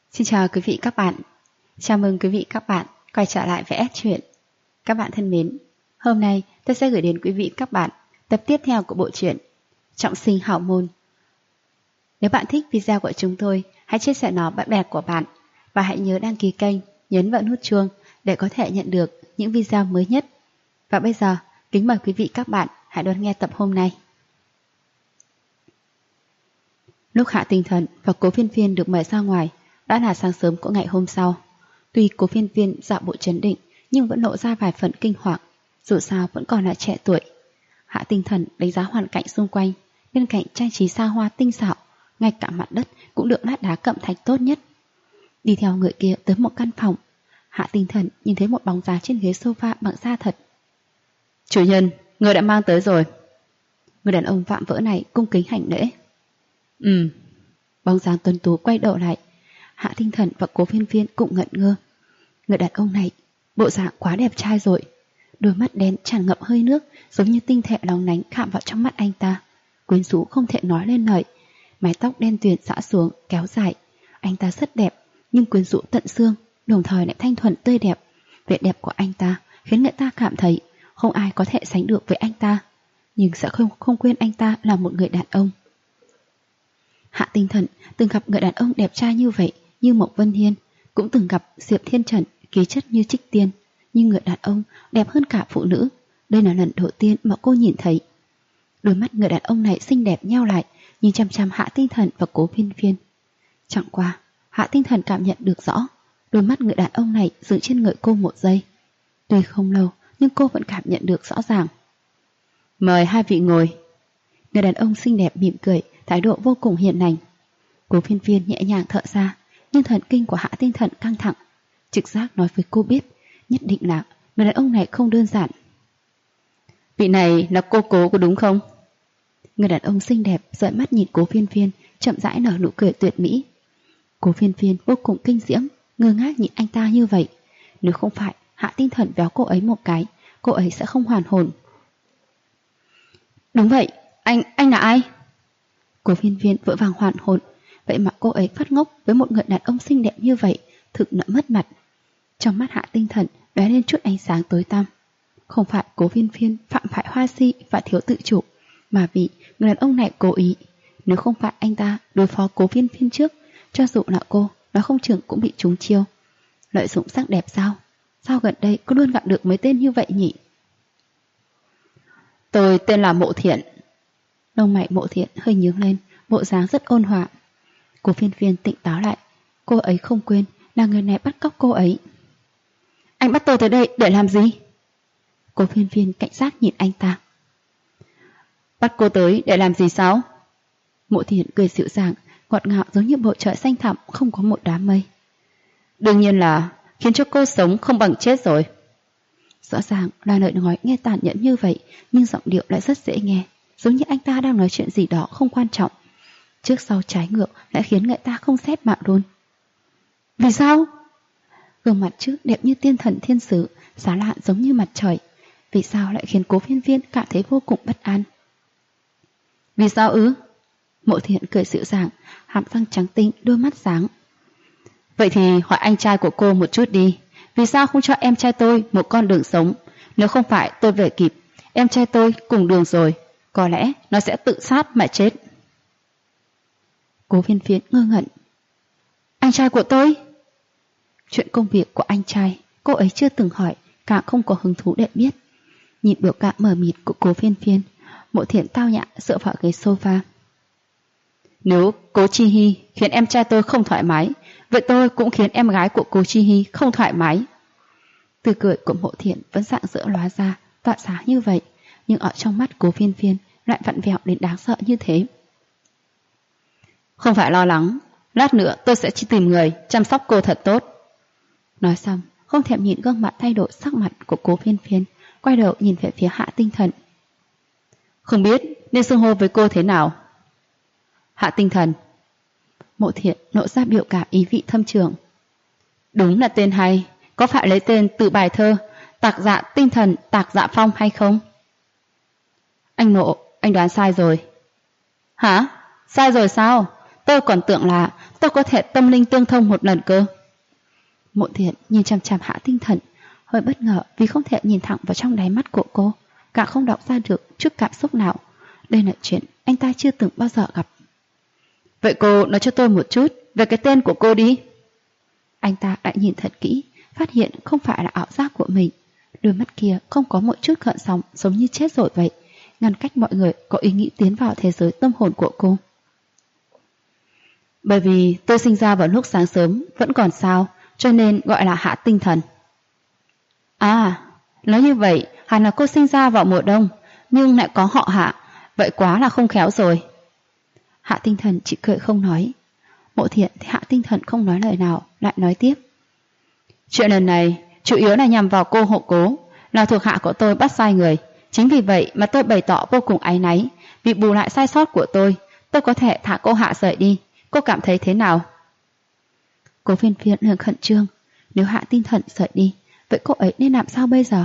Xin chào quý vị các bạn. Chào mừng quý vị các bạn quay trở lại với S Truyện. Các bạn thân mến, hôm nay tôi sẽ gửi đến quý vị các bạn tập tiếp theo của bộ truyện Trọng sinh hảo môn. Nếu bạn thích video của chúng tôi, hãy chia sẻ nó bạn bè của bạn và hãy nhớ đăng ký kênh, nhấn vào nút chuông để có thể nhận được những video mới nhất. Và bây giờ, kính mời quý vị các bạn hãy đón nghe tập hôm nay. Lúc Hạ Tinh Thần và Cố Phiên Phiên được mời ra ngoài đã là sáng sớm của ngày hôm sau. Tuy Cố Phiên Phiên dạo bộ trấn định nhưng vẫn lộ ra vài phần kinh hoàng, dù sao vẫn còn là trẻ tuổi. Hạ Tinh Thần đánh giá hoàn cảnh xung quanh, bên cạnh trang trí xa hoa tinh xảo, ngay cả mặt đất cũng được lát đá cẩm thạch tốt nhất. Đi theo người kia tới một căn phòng, Hạ Tinh Thần nhìn thấy một bóng dáng trên ghế sofa bằng da thật. Chủ nhân, người đã mang tới rồi. Người đàn ông vạm vỡ này cung kính hành lễ. Bóng dáng tuấn tú quay đầu lại. Hạ Tinh Thần và Cố Phiên Phiên cũng ngẩn ngơ. Người đàn ông này bộ dạng quá đẹp trai rồi. Đôi mắt đen tràn ngập hơi nước, giống như tinh thể lóng lánh khảm vào trong mắt anh ta, quyến rũ không thể nói lên lời. Mái tóc đen tuyền xõa xuống kéo dài. Anh ta rất đẹp nhưng quyến rũ tận xương, đồng thời lại thanh thuần tươi đẹp. Vẻ đẹp của anh ta khiến người ta cảm thấy không ai có thể sánh được với anh ta, nhưng sẽ không quên anh ta là một người đàn ông. Hạ Tinh Thần từng gặp người đàn ông đẹp trai như vậy, như Mộc Vân Hiên, cũng từng gặp Diệp Thiên Trần, khí chất như Trích Tiên, nhưng người đàn ông đẹp hơn cả phụ nữ. Đây là lần đầu tiên mà cô nhìn thấy. Đôi mắt người đàn ông này xinh đẹp nheo lại, nhìn chăm chăm Hạ Tinh Thần và Cố Phiên Phiên. Chẳng qua, Hạ Tinh Thần cảm nhận được rõ, đôi mắt người đàn ông này dừng trên người cô một giây. Tuy không lâu, nhưng cô vẫn cảm nhận được rõ ràng. Mời hai vị ngồi. Người đàn ông xinh đẹp mỉm cười, thái độ vô cùng hiền lành. Cố Phiên Phiên nhẹ nhàng thở ra, nhưng thần kinh của Hạ Tinh Thần căng thẳng. Trực giác nói với cô biết, nhất định là người đàn ông này không đơn giản. Vị này là cô Cố có đúng không? Người đàn ông xinh đẹp dõi mắt nhìn Cố Phiên Phiên, chậm rãi nở nụ cười tuyệt mỹ. Cố Phiên Phiên vô cùng kinh diễm, ngơ ngác nhìn anh ta như vậy. Nếu không phải Hạ Tinh Thần véo cô ấy một cái, cô ấy sẽ không hoàn hồn. Đúng vậy, anh là ai? Cố Phiên Phiên vội vàng hoàn hồn. Vậy mà cô ấy phát ngốc với một người đàn ông xinh đẹp như vậy, thực nỡ mất mặt. Trong mắt Hạ Tinh Thần lóe lên chút ánh sáng tối tăm. Không phải Cố Phiên Phiên phạm phải hoa si và thiếu tự chủ, mà vì người đàn ông này cố ý. Nếu không phải anh ta đối phó Cố Phiên Phiên trước, cho dù là cô, nó không chừng cũng bị trúng chiêu. Lợi dụng sắc đẹp sao? Sao gần đây cô luôn gặp được mấy tên như vậy nhỉ? Tôi tên là Mộ Thiện. Lông mày Mộ Thiện hơi nhướng lên, bộ dáng rất ôn hòa. Cố Phiên Phiên tỉnh táo lại. Cô ấy không quên là người này bắt cóc cô ấy. Anh bắt tôi tới đây để làm gì? Cố Phiên Phiên cảnh giác nhìn anh ta. Bắt cô tới để làm gì sao? Mộ Thiện cười dịu dàng, ngọt ngào giống như bầu trời xanh thẳm không có một đám mây. Đương nhiên là khiến cho cô sống không bằng chết rồi. Rõ ràng là lời nói nghe tàn nhẫn như vậy, nhưng giọng điệu lại rất dễ nghe, giống như anh ta đang nói chuyện gì đó không quan trọng. Trước sau trái ngược lại khiến người ta không xếp mạng luôn. Vì sao? Gương mặt trước đẹp như tiên thần thiên sứ, sáng lạn giống như mặt trời. Vì sao lại khiến Cố Phiên Phiên cảm thấy vô cùng bất an? Vì sao ư? Mộ Thiện cười dịu dàng, hàm răng trắng tinh, đôi mắt sáng. Vậy thì hỏi anh trai của cô một chút đi. Vì sao không cho em trai tôi một con đường sống? Nếu không phải tôi về kịp, em trai tôi cùng đường rồi, có lẽ nó sẽ tự sát mà chết. Cố Phiên Phiên ngơ ngẩn. Anh trai của tôi? Chuyện công việc của anh trai cô ấy chưa từng hỏi, càng không có hứng thú để biết. Nhìn biểu cảm mờ mịt của Cố Phiên Phiên, Mộ Thiện tao nhã dựa vào ghế sofa. Nếu Cố Chi Hy khiến em trai tôi không thoải mái, vậy tôi cũng khiến em gái của Cố Chi Hy không thoải mái. Tươi cười của Mộ Thiện vẫn rạng rỡ lóa ra, tỏa sáng như vậy, nhưng ở trong mắt Cố Phiên Phiên lại vặn vẹo đến đáng sợ như thế. Không phải lo lắng, lát nữa tôi sẽ chỉ tìm người chăm sóc cô thật tốt. Nói xong, không thèm nhìn gương mặt thay đổi sắc mặt của Cố Phiên Phiên, quay đầu nhìn về phía Hạ Tinh Thần. Không biết nên xưng hô với cô thế nào? Hạ Tinh Thần. Mộ Thiện lộ ra biểu cảm ý vị thâm trường. Đúng là tên hay, có phải lấy tên từ bài thơ Tạc Dạ Tinh Thần Tạc Dạ Phong hay không? Anh Mộ, anh đoán sai rồi. Hả? Sai rồi sao? tôi còn tưởng là tôi có thể tâm linh tương thông một lần cơ. Mộ Thiện nhìn chằm chằm Hạ Tinh Thần, hơi bất ngờ vì không thể nhìn thẳng vào trong đáy mắt của cô, càng không đọc ra được chút cảm xúc nào. Đây là chuyện anh ta chưa từng bao giờ gặp. Vậy cô nói cho tôi một chút về cái tên của cô đi. Anh ta lại nhìn thật kỹ, phát hiện không phải là ảo giác của mình. Đôi mắt kia không có một chút gợn sóng, giống như chết rồi vậy, ngăn cách mọi người có ý nghĩ tiến vào thế giới tâm hồn của cô. Bởi vì tôi sinh ra vào lúc sáng sớm vẫn còn sao, cho nên gọi là Hạ Tinh Thần. À, nói như vậy hẳn là cô sinh ra vào mùa đông, nhưng lại có họ Hạ, vậy quá là không khéo rồi. Hạ Tinh Thần chỉ cười không nói. Mộ Thiện thì Hạ Tinh Thần không nói lời nào, lại nói tiếp. Chuyện lần này chủ yếu là nhằm vào cô Hộ Cố, là thuộc hạ của tôi bắt sai người. Chính vì vậy mà tôi bày tỏ vô cùng áy náy. Vì bù lại sai sót của tôi có thể thả cô Hạ rời đi. Cô cảm thấy thế nào? Cố Phiên Phiên hơi khẩn trương. Nếu Hạ Tinh Thần rời đi, vậy cô ấy nên làm sao bây giờ?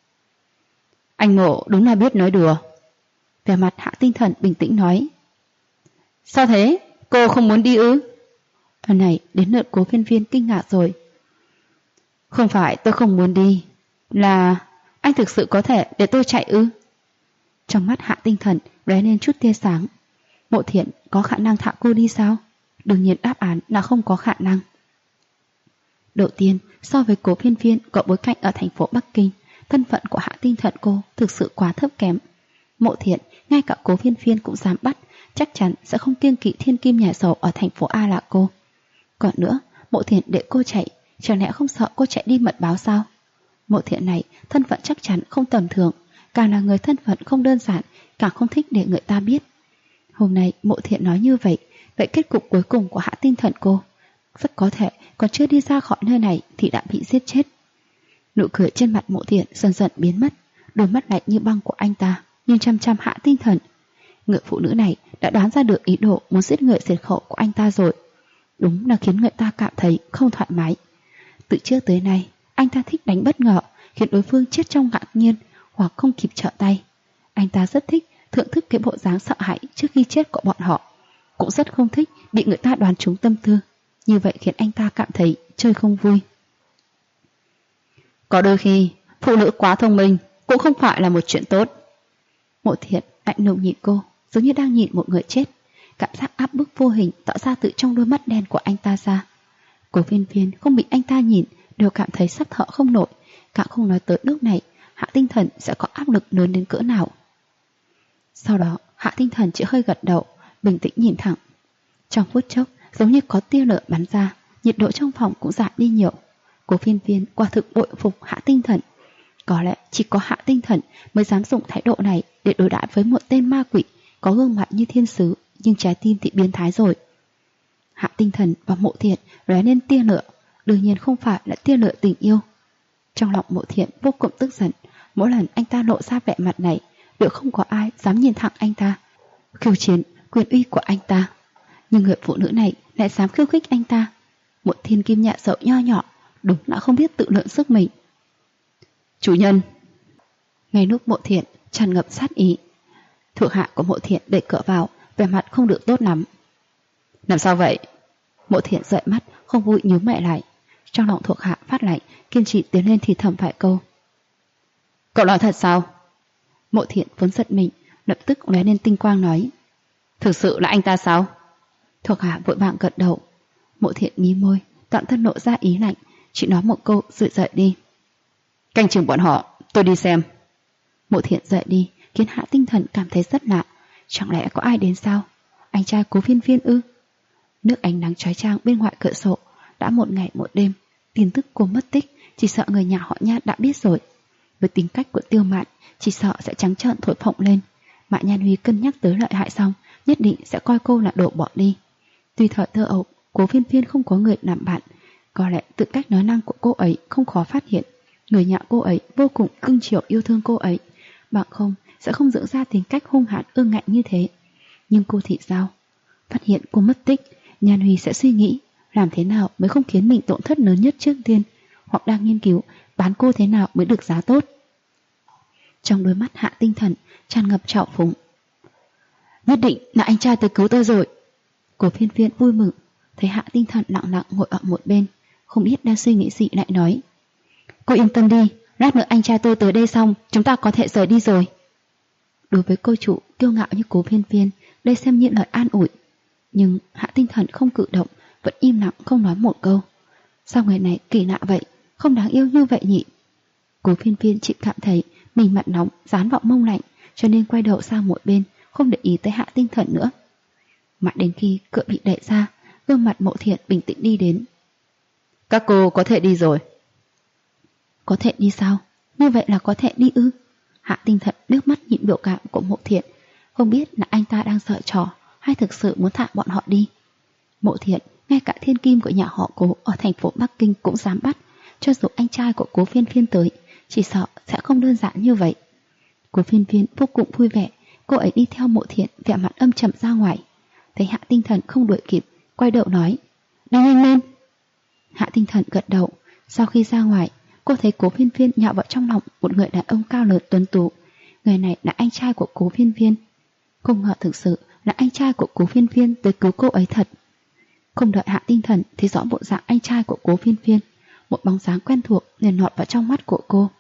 Anh Mộ đúng là biết nói đùa. Vẻ mặt Hạ Tinh Thần bình tĩnh nói. Sao thế? Cô không muốn đi ư? Lần này đến lượt Cố Phiên Phiên kinh ngạc rồi. Không phải tôi không muốn đi, là anh thực sự có thể để tôi chạy ư? Trong mắt Hạ Tinh Thần lóe lên chút tia sáng. Mộ Thiện có khả năng thả cô đi sao? Đương nhiên đáp án là không có khả năng. Đầu tiên, so với Cố Phiên Phiên có bối cảnh ở thành phố Bắc Kinh, thân phận của Hạ Tinh Thần cô thực sự quá thấp kém. Mộ Thiện, ngay cả Cố Phiên Phiên cũng dám bắt, chắc chắn sẽ không kiêng kỵ thiên kim nhà giàu ở thành phố A là cô. Còn nữa, Mộ Thiện để cô chạy, chẳng lẽ không sợ cô chạy đi mật báo sao? Mộ Thiện này thân phận chắc chắn không tầm thường, càng là người thân phận không đơn giản, càng không thích để người ta biết. Hôm nay Mộ Thiện nói như vậy, vậy kết cục cuối cùng của Hạ Tinh Thần cô rất có thể còn chưa đi ra khỏi nơi này thì đã bị giết chết. Nụ cười trên mặt Mộ Thiện dần dần biến mất, đôi mắt lạnh như băng của anh ta nhìn chăm chăm Hạ Tinh Thần. Người phụ nữ này đã đoán ra được ý đồ muốn giết người diệt khẩu của anh ta rồi. Đúng là khiến người ta cảm thấy không thoải mái. Từ trước tới nay, anh ta thích đánh bất ngờ, khiến đối phương chết trong ngạc nhiên hoặc không kịp trở tay. Anh ta rất thích thưởng thức cái bộ dáng sợ hãi trước khi chết của bọn họ, cũng rất không thích bị người ta đoán trúng tâm tư. Như vậy khiến anh ta cảm thấy chơi không vui. Có đôi khi, phụ nữ quá thông minh cũng không phải là một chuyện tốt. Mộ Thiện lạnh lùng nhìn cô, giống như đang nhìn một người chết. Cảm giác áp bức vô hình tỏ ra từ trong đôi mắt đen của anh ta ra. Cố Phiên Phiên không bị anh ta nhìn đều cảm thấy sắp thở không nổi, càng không nói tới lúc này Hạ Tinh Thần sẽ có áp lực lớn đến cỡ nào. Sau đó Hạ Tinh Thần chỉ hơi gật đầu, bình tĩnh nhìn thẳng. Trong phút chốc, giống như có tia lửa bắn ra, nhiệt độ trong phòng cũng giảm đi nhiều. Cố Phiên Phiên quả thực bội phục Hạ Tinh Thần. Có lẽ chỉ có Hạ Tinh Thần mới dám dùng thái độ này để đối đãi với một tên ma quỷ có gương mặt như thiên sứ nhưng trái tim thì biến thái rồi. Hạ Tinh Thần và Mộ Thiện lóe lên tia lửa, đương nhiên không phải là tia lửa tình yêu. Trong lòng Mộ Thiện vô cùng tức giận, mỗi lần anh ta lộ ra vẻ mặt này, liệu không có ai dám nhìn thẳng anh ta, khiêu chiến quyền uy của anh ta. Nhưng người phụ nữ này lại dám khiêu khích anh ta. Một thiên kim nhà giàu nho nhỏ, đúng là không biết tự lượng sức mình. Chủ nhân. Ngay lúc Mộ Thiện tràn ngập sát ý, thuộc hạ của Mộ Thiện đẩy cửa vào, vẻ mặt không được tốt lắm. Làm sao vậy? Mộ Thiện dõi mắt, không vui nhíu mày lại. Trong lòng thuộc hạ phát lạnh, kiên trì tiến lên thì thầm vài câu. Cậu nói thật sao? Mộ Thiện vốn giận mình, lập tức lóe lên tinh quang nói. Thực sự là anh ta sao? Thuộc hạ vội vàng gật đầu. Mộ Thiện mí môi, toàn thân lộ ra ý lạnh, chỉ nói một câu rồi rời đi. Canh chừng bọn họ, tôi đi xem. Mộ Thiện rời đi, khiến Hạ Tinh Thần cảm thấy rất lạ. Chẳng lẽ có ai đến sao? Anh trai Cố Phiên Phiên ư? Nước ánh nắng chói chang bên ngoài cửa sổ, đã một ngày một đêm. Tin tức cô mất tích, chỉ sợ người nhà họ Nha đã biết rồi. Với tính cách của Tiêu Mạn, chỉ sợ sẽ trắng trợn thổi phồng lên. Mạn Nhan Huy cân nhắc tới lợi hại xong, nhất định sẽ coi cô là đồ bỏ đi. Tuy thời thơ ấu, Cố Phiên Phiên không có người làm bạn, có lẽ tự cách nói năng của cô ấy không khó phát hiện. Người nhà cô ấy vô cùng cưng chiều yêu thương cô ấy, bằng không sẽ không dưỡng ra tính cách hung hãn ương ngạnh như thế. Nhưng cô thì sao? Phát hiện cô mất tích, Nhan Huy sẽ suy nghĩ làm thế nào mới không khiến mình tổn thất lớn nhất trước tiên, hoặc đang nghiên cứu bán cô thế nào mới được giá tốt. Trong đôi mắt Hạ Tinh Thần tràn ngập trào phúng. Nhất định là anh trai tới cứu tôi rồi. Cố Phiên Phiên vui mừng, thấy Hạ Tinh Thần lặng lặng ngồi ở một bên, không biết đang suy nghĩ gì lại nói: Cô yên tâm đi, lát nữa anh trai tôi tới đây xong, chúng ta có thể rời đi rồi. Đối với cô chủ kiêu ngạo như Cố Phiên Phiên, đây xem như lời an ủi. Nhưng Hạ Tinh Thần không cử động, vẫn im lặng không nói một câu. Sao người này kỳ lạ vậy, không đáng yêu như vậy nhỉ? Cố Phiên Phiên chỉ cảm thấy mình mặt nóng, dán vào mông lạnh, cho nên quay đầu sang một bên, không để ý tới Hạ Tinh Thần nữa. Mãi đến khi cửa bị đẩy ra, gương mặt Mộ Thiện bình tĩnh đi đến. Các cô có thể đi rồi. Có thể đi sao? Như vậy là có thể đi ư? Hạ Tinh Thần nước mắt nhìn biểu cảm của Mộ Thiện, không biết là anh ta đang sợ trò hay thực sự muốn thả bọn họ đi. Mộ Thiện, ngay cả thiên kim của nhà họ Cố ở thành phố Bắc Kinh cũng dám bắt, cho dù anh trai của Cố Phiên Phiên tới, chỉ sợ sẽ không đơn giản như vậy. Cố Phiên Phiên vô cùng vui vẻ, cô ấy đi theo Mộ Thiện vẻ mặt âm trầm ra ngoài. Thấy Hạ Tinh Thần không đuổi kịp, quay đầu nói: Đi nhanh lên. Hạ Tinh Thần gật đầu. Sau khi ra ngoài, cô thấy Cố Phiên Phiên nhào vào trong lòng một người đàn ông cao lớn tuấn tú. Người này là anh trai của Cố Phiên Phiên. Không ngờ thực sự là anh trai của Cố Phiên Phiên tới cứu cô ấy thật. Không đợi Hạ Tinh Thần thấy rõ bộ dạng anh trai của Cố Phiên Phiên, một bóng dáng quen thuộc liền lọt vào trong mắt của cô.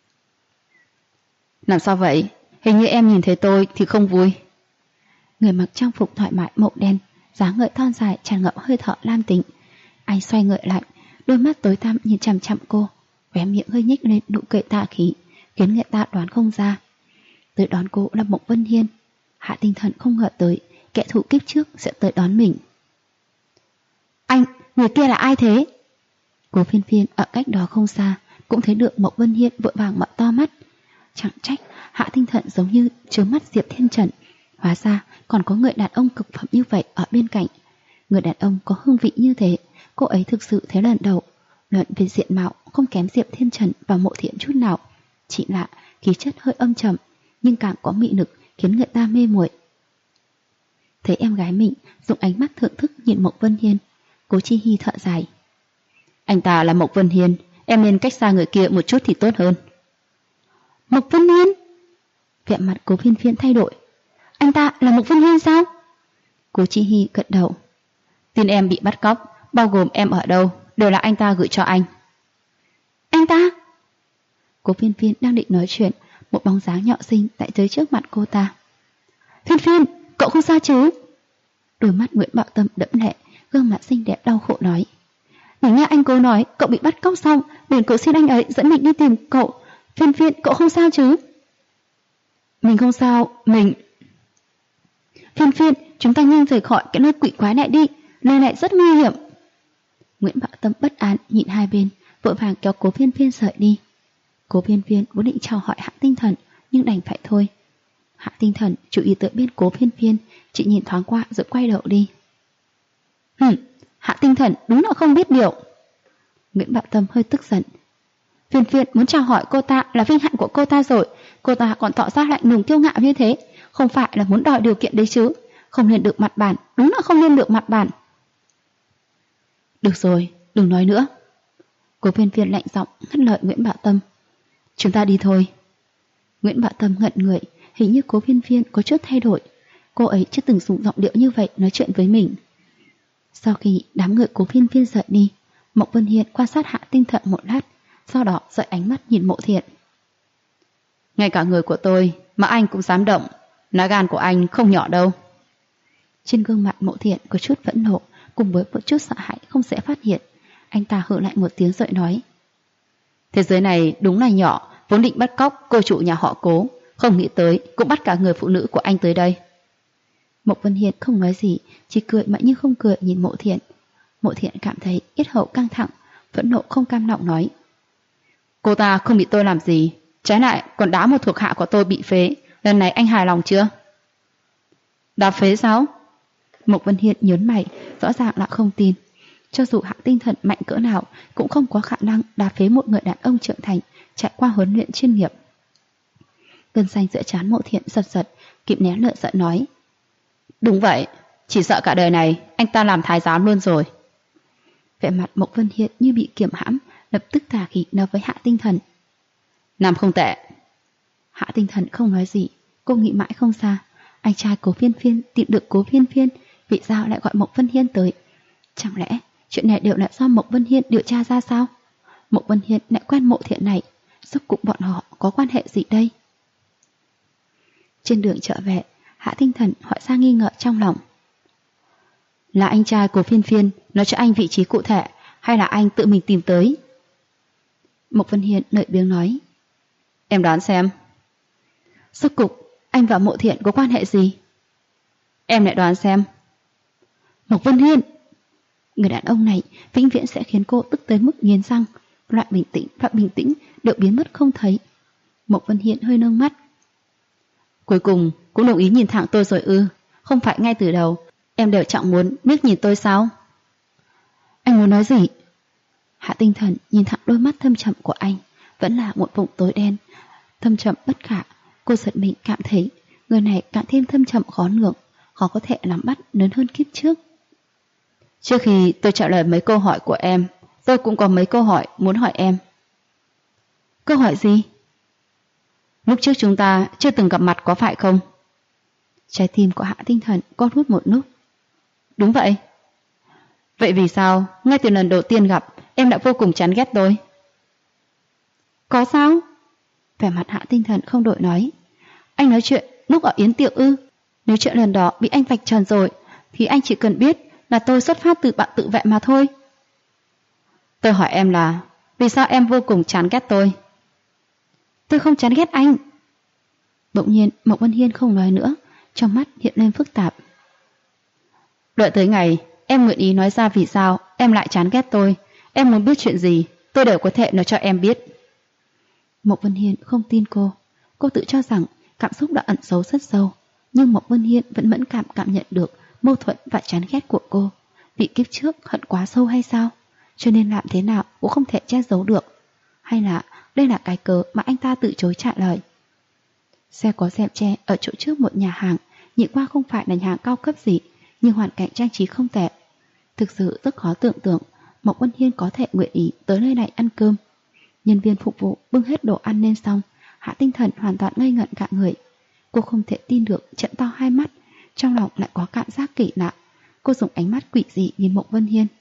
Làm sao vậy? Hình như em nhìn thấy tôi thì không vui. Người mặc trang phục thoải mái màu đen, dáng người thon dài tràn ngập hơi thở lam tính. Anh xoay người lại, đôi mắt tối tăm nhìn chằm chằm cô, khóe miệng hơi nhếch lên nụ cười tà khí, khiến người ta đoán không ra. Tới đón cô là Mộc Vân Hiên. Hạ Tinh Thần không ngờ tới kẻ thù kiếp trước sẽ tới đón mình. Anh, người kia là ai thế? Cố Phiên Phiên ở cách đó không xa cũng thấy được Mộc Vân Hiên vội vàng mở to mắt. Chẳng trách Hạ Tinh Thần giống như chứa mắt Diệp Thiên Trần. Hóa ra còn có người đàn ông cực phẩm như vậy ở bên cạnh. Người đàn ông có hương vị như thế, cô ấy thực sự thấy lần đầu. Luận về diện mạo không kém Diệp Thiên Trần và Mộ Thiện chút nào, chỉ là khí chất hơi âm trầm, nhưng càng có mị lực khiến người ta mê muội. Thấy em gái mình dùng ánh mắt thưởng thức nhìn Mộc Vân Hiên, Cố Chi Hi thở dài. Anh ta là Mộc Vân Hiên, em nên cách xa người kia một chút thì tốt hơn. Mộc Vân Hiên? Vẻ mặt Cố Phiên Phiên thay đổi. Anh ta là Mộc Vân Hiên sao? Cố Chi Hi gật đầu. Tin em bị bắt cóc, bao gồm em ở đâu, đều là anh ta gửi cho anh. Anh ta? Cố Phiên Phiên đang định nói chuyện, một bóng dáng nhỏ xinh lại tới trước mặt cô ta. Phiên Phiên, cậu không sao chứ? Đôi mắt Nguyễn Bảo Tâm đẫm lệ, gương mặt xinh đẹp đau khổ nói. Mình nghe anh Cố nói cậu bị bắt cóc xong, liền cậu xin anh ấy dẫn mình đi tìm cậu. Phiên Phiên, cậu không sao chứ? Mình không sao, mình... Phiên Phiên, chúng ta nhanh rời khỏi cái nơi quỷ quái này đi, nơi này rất nguy hiểm. Nguyễn Bảo Tâm bất an nhìn hai bên, vội vàng kéo Cố Phiên Phiên rời đi. Cố Phiên Phiên vốn định chào hỏi Hạ Tinh Thần, nhưng đành phải thôi. Hạ Tinh Thần chú ý tới bên Cố Phiên Phiên, chỉ nhìn thoáng qua rồi quay đầu đi. Hạ Tinh Thần đúng là không biết điều. Nguyễn Bảo Tâm hơi tức giận. Phiên Phiên muốn chào hỏi cô ta là vinh hạnh của cô ta rồi, cô ta còn tỏ ra lạnh lùng kiêu ngạo như thế, không phải là muốn đòi điều kiện đấy chứ. Không lên được mặt bàn, đúng là không lên được mặt bàn. Được rồi, đừng nói nữa. Cố Phiên Phiên lạnh giọng ngắt lời Nguyễn Bảo Tâm. Chúng ta đi thôi. Nguyễn Bảo Tâm ngẩn người, hình như Cố Phiên Phiên có chút thay đổi. Cô ấy chưa từng dùng giọng điệu như vậy nói chuyện với mình. Sau khi đám người Cố Phiên Phiên rời đi, Mộc Vân Hiên quan sát Hạ Tinh Thần một lát, sau đó dời ánh mắt nhìn Mộ Thiện. Ngay cả người của tôi mà anh cũng dám động, lá gan của anh không nhỏ đâu. Trên gương mặt Mộ Thiện có chút phẫn nộ, cùng với một chút sợ hãi không dễ phát hiện. Anh ta hừ lại một tiếng rồi nói. Thế giới này đúng là nhỏ, vốn định bắt cóc cô chủ nhà họ Cố, không nghĩ tới cũng bắt cả người phụ nữ của anh tới đây. Mộc Vân Hiên không nói gì, chỉ cười mà như không cười nhìn Mộ Thiện. Mộ Thiện cảm thấy yết hầu căng thẳng, phẫn nộ không cam lòng nói. Cô ta không bị tôi làm gì, trái lại còn đá một thuộc hạ của tôi bị phế, lần này anh hài lòng chưa? Đá phế sao? Mộc Vân Hiên nhớn mày, rõ ràng là không tin. Cho dù Hạ Tinh Thần mạnh cỡ nào cũng không có khả năng đá phế một người đàn ông trưởng thành trải qua huấn luyện chuyên nghiệp. Gân xanh giữa trán Mộ Thiện giật giật, kịp nén lửa giận nói. Đúng vậy, chỉ sợ cả đời này anh ta làm thái giám luôn rồi. Vẻ mặt Mộc Vân Hiên như bị kiềm hãm, lập tức tà khí nói với Hạ Tinh Thần. Làm không tệ. Hạ Tinh Thần không nói gì, cô nghĩ mãi không ra. Anh trai Cố Phiên Phiên tìm được Cố Phiên Phiên, vì sao lại gọi Mộc Vân Hiên tới? Chẳng lẽ chuyện này đều là do Mộc Vân Hiên điều tra ra sao? Mộc Vân Hiên lại quen Mộ Thiện này, rốt cuộc bọn họ có quan hệ gì đây? Trên đường trở về, Hạ Tinh Thần hỏi ra nghi ngờ trong lòng. Là anh trai của Phiên Phiên nói cho anh vị trí cụ thể, hay là anh tự mình tìm tới? Mộc Vân Hiên lười biếng nói. Em đoán xem. Rốt cuộc anh và Mộ Thiện có quan hệ gì? Em lại đoán xem. Mộc Vân Hiên! Người đàn ông này vĩnh viễn sẽ khiến cô tức tới mức nghiến răng. Loại bình tĩnh đều biến mất không thấy. Mộc Vân Hiên hơi nâng mắt. Cuối cùng cũng đồng ý nhìn thẳng tôi rồi ư? Không phải ngay từ đầu em đều chẳng muốn liếc nhìn tôi sao? Anh muốn nói gì? Hạ Tinh Thần nhìn thẳng đôi mắt thâm trầm của anh, vẫn là một vùng tối đen, thâm trầm bất khả. Cô giật mình cảm thấy người này càng thêm thâm trầm khó lường, khó có thể nắm bắt lớn hơn kiếp trước. Trước khi tôi trả lời mấy câu hỏi của em, tôi cũng có mấy câu hỏi muốn hỏi em. Câu hỏi gì? Lúc trước chúng ta chưa từng gặp mặt có phải không? Trái tim của Hạ Tinh Thần co rút một nút. Đúng vậy. Vậy vì sao ngay từ lần đầu tiên gặp em đã vô cùng chán ghét tôi? Có sao? Vẻ mặt Hạ Tinh Thần không đổi nói. Anh nói chuyện lúc ở yến tiệc ư? Nếu chuyện lần đó bị anh vạch trần rồi thì anh chỉ cần biết là tôi xuất phát từ bạn tự vệ mà thôi. Tôi hỏi em là vì sao em vô cùng chán ghét tôi? Tôi không chán ghét anh. Bỗng nhiên Mộc Vân Hiên không nói nữa, trong mắt hiện lên phức tạp. Đợi tới ngày em nguyện ý nói ra vì sao em lại chán ghét tôi, em muốn biết chuyện gì tôi đều có thể nói cho em biết. Mộc Vân Hiên không tin cô. Cô tự cho rằng cảm xúc đã ẩn giấu rất sâu, nhưng Mộc Vân Hiên vẫn mẫn cảm nhận được mâu thuẫn và chán ghét của cô. Vì kiếp trước hận quá sâu hay sao? Cho nên làm thế nào cũng không thể che giấu được. Hay là đây là cái cớ mà anh ta từ chối trả lời? Xe có rèm che ở chỗ trước một nhà hàng, nhìn qua không phải là nhà hàng cao cấp gì, nhưng hoàn cảnh trang trí không tệ. Thực sự rất khó tưởng tượng Mộc Vân Hiên có thể nguyện ý tới nơi này ăn cơm. Nhân viên phục vụ bưng hết đồ ăn lên xong, Hạ Tinh Thần hoàn toàn ngây ngẩn cả người. Cô không thể tin được, trợn to hai mắt, trong lòng lại có cảm giác kỳ lạ. Cô dùng ánh mắt quỷ dị nhìn Mộc Vân Hiên.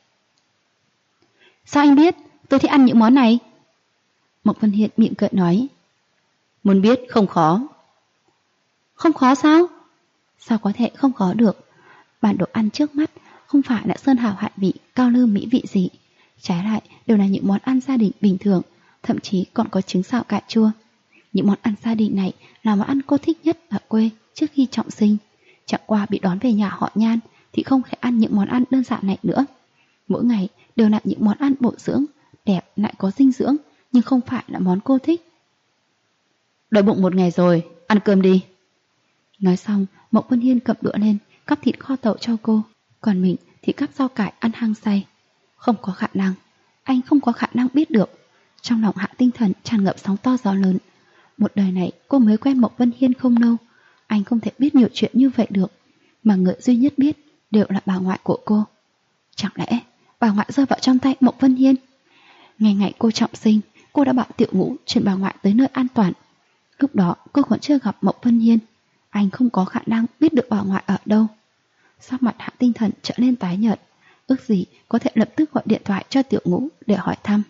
Sao anh biết tôi thích ăn những món này? Mộc Vân Hiên miệng cười nói. Muốn biết không khó. Không khó sao? Sao có thể không khó được? Bản đồ ăn trước mắt không phải là sơn hào hải vị, cao lương mỹ vị gì. Trái lại đều là những món ăn gia đình bình thường, thậm chí còn có trứng xào cải chua. Những món ăn gia đình này là món ăn cô thích nhất ở quê trước khi trọng sinh. Chẳng qua bị đón về nhà họ Nhan thì không thể ăn những món ăn đơn giản này nữa. Mỗi ngày đều là những món ăn bổ dưỡng, đẹp lại có dinh dưỡng, nhưng không phải là món cô thích. Đói bụng một ngày rồi, ăn cơm đi. Nói xong, Mộc Vân Hiên cầm đũa lên, cắp thịt kho tàu cho cô, còn mình thì cắp rau cải ăn hăng say. Không có khả năng, anh không có khả năng biết được. Trong lòng Hạ Tinh Thần tràn ngập sóng to gió lớn. Một đời này cô mới quen Mộc Vân Hiên không lâu, anh không thể biết nhiều chuyện như vậy được, mà người duy nhất biết đều là bà ngoại của cô. Chẳng lẽ bà ngoại rơi vào trong tay Mộc Vân Hiên? Ngày cô trọng sinh, cô đã bảo Tiểu Ngũ chuyển bà ngoại tới nơi an toàn. Lúc đó cô còn chưa gặp Mộc Vân Hiên, anh không có khả năng biết được bà ngoại ở đâu. Sắc mặt Hạ Tinh Thần trở nên tái nhợt, ước gì có thể lập tức gọi điện thoại cho Tiểu Ngũ để hỏi thăm.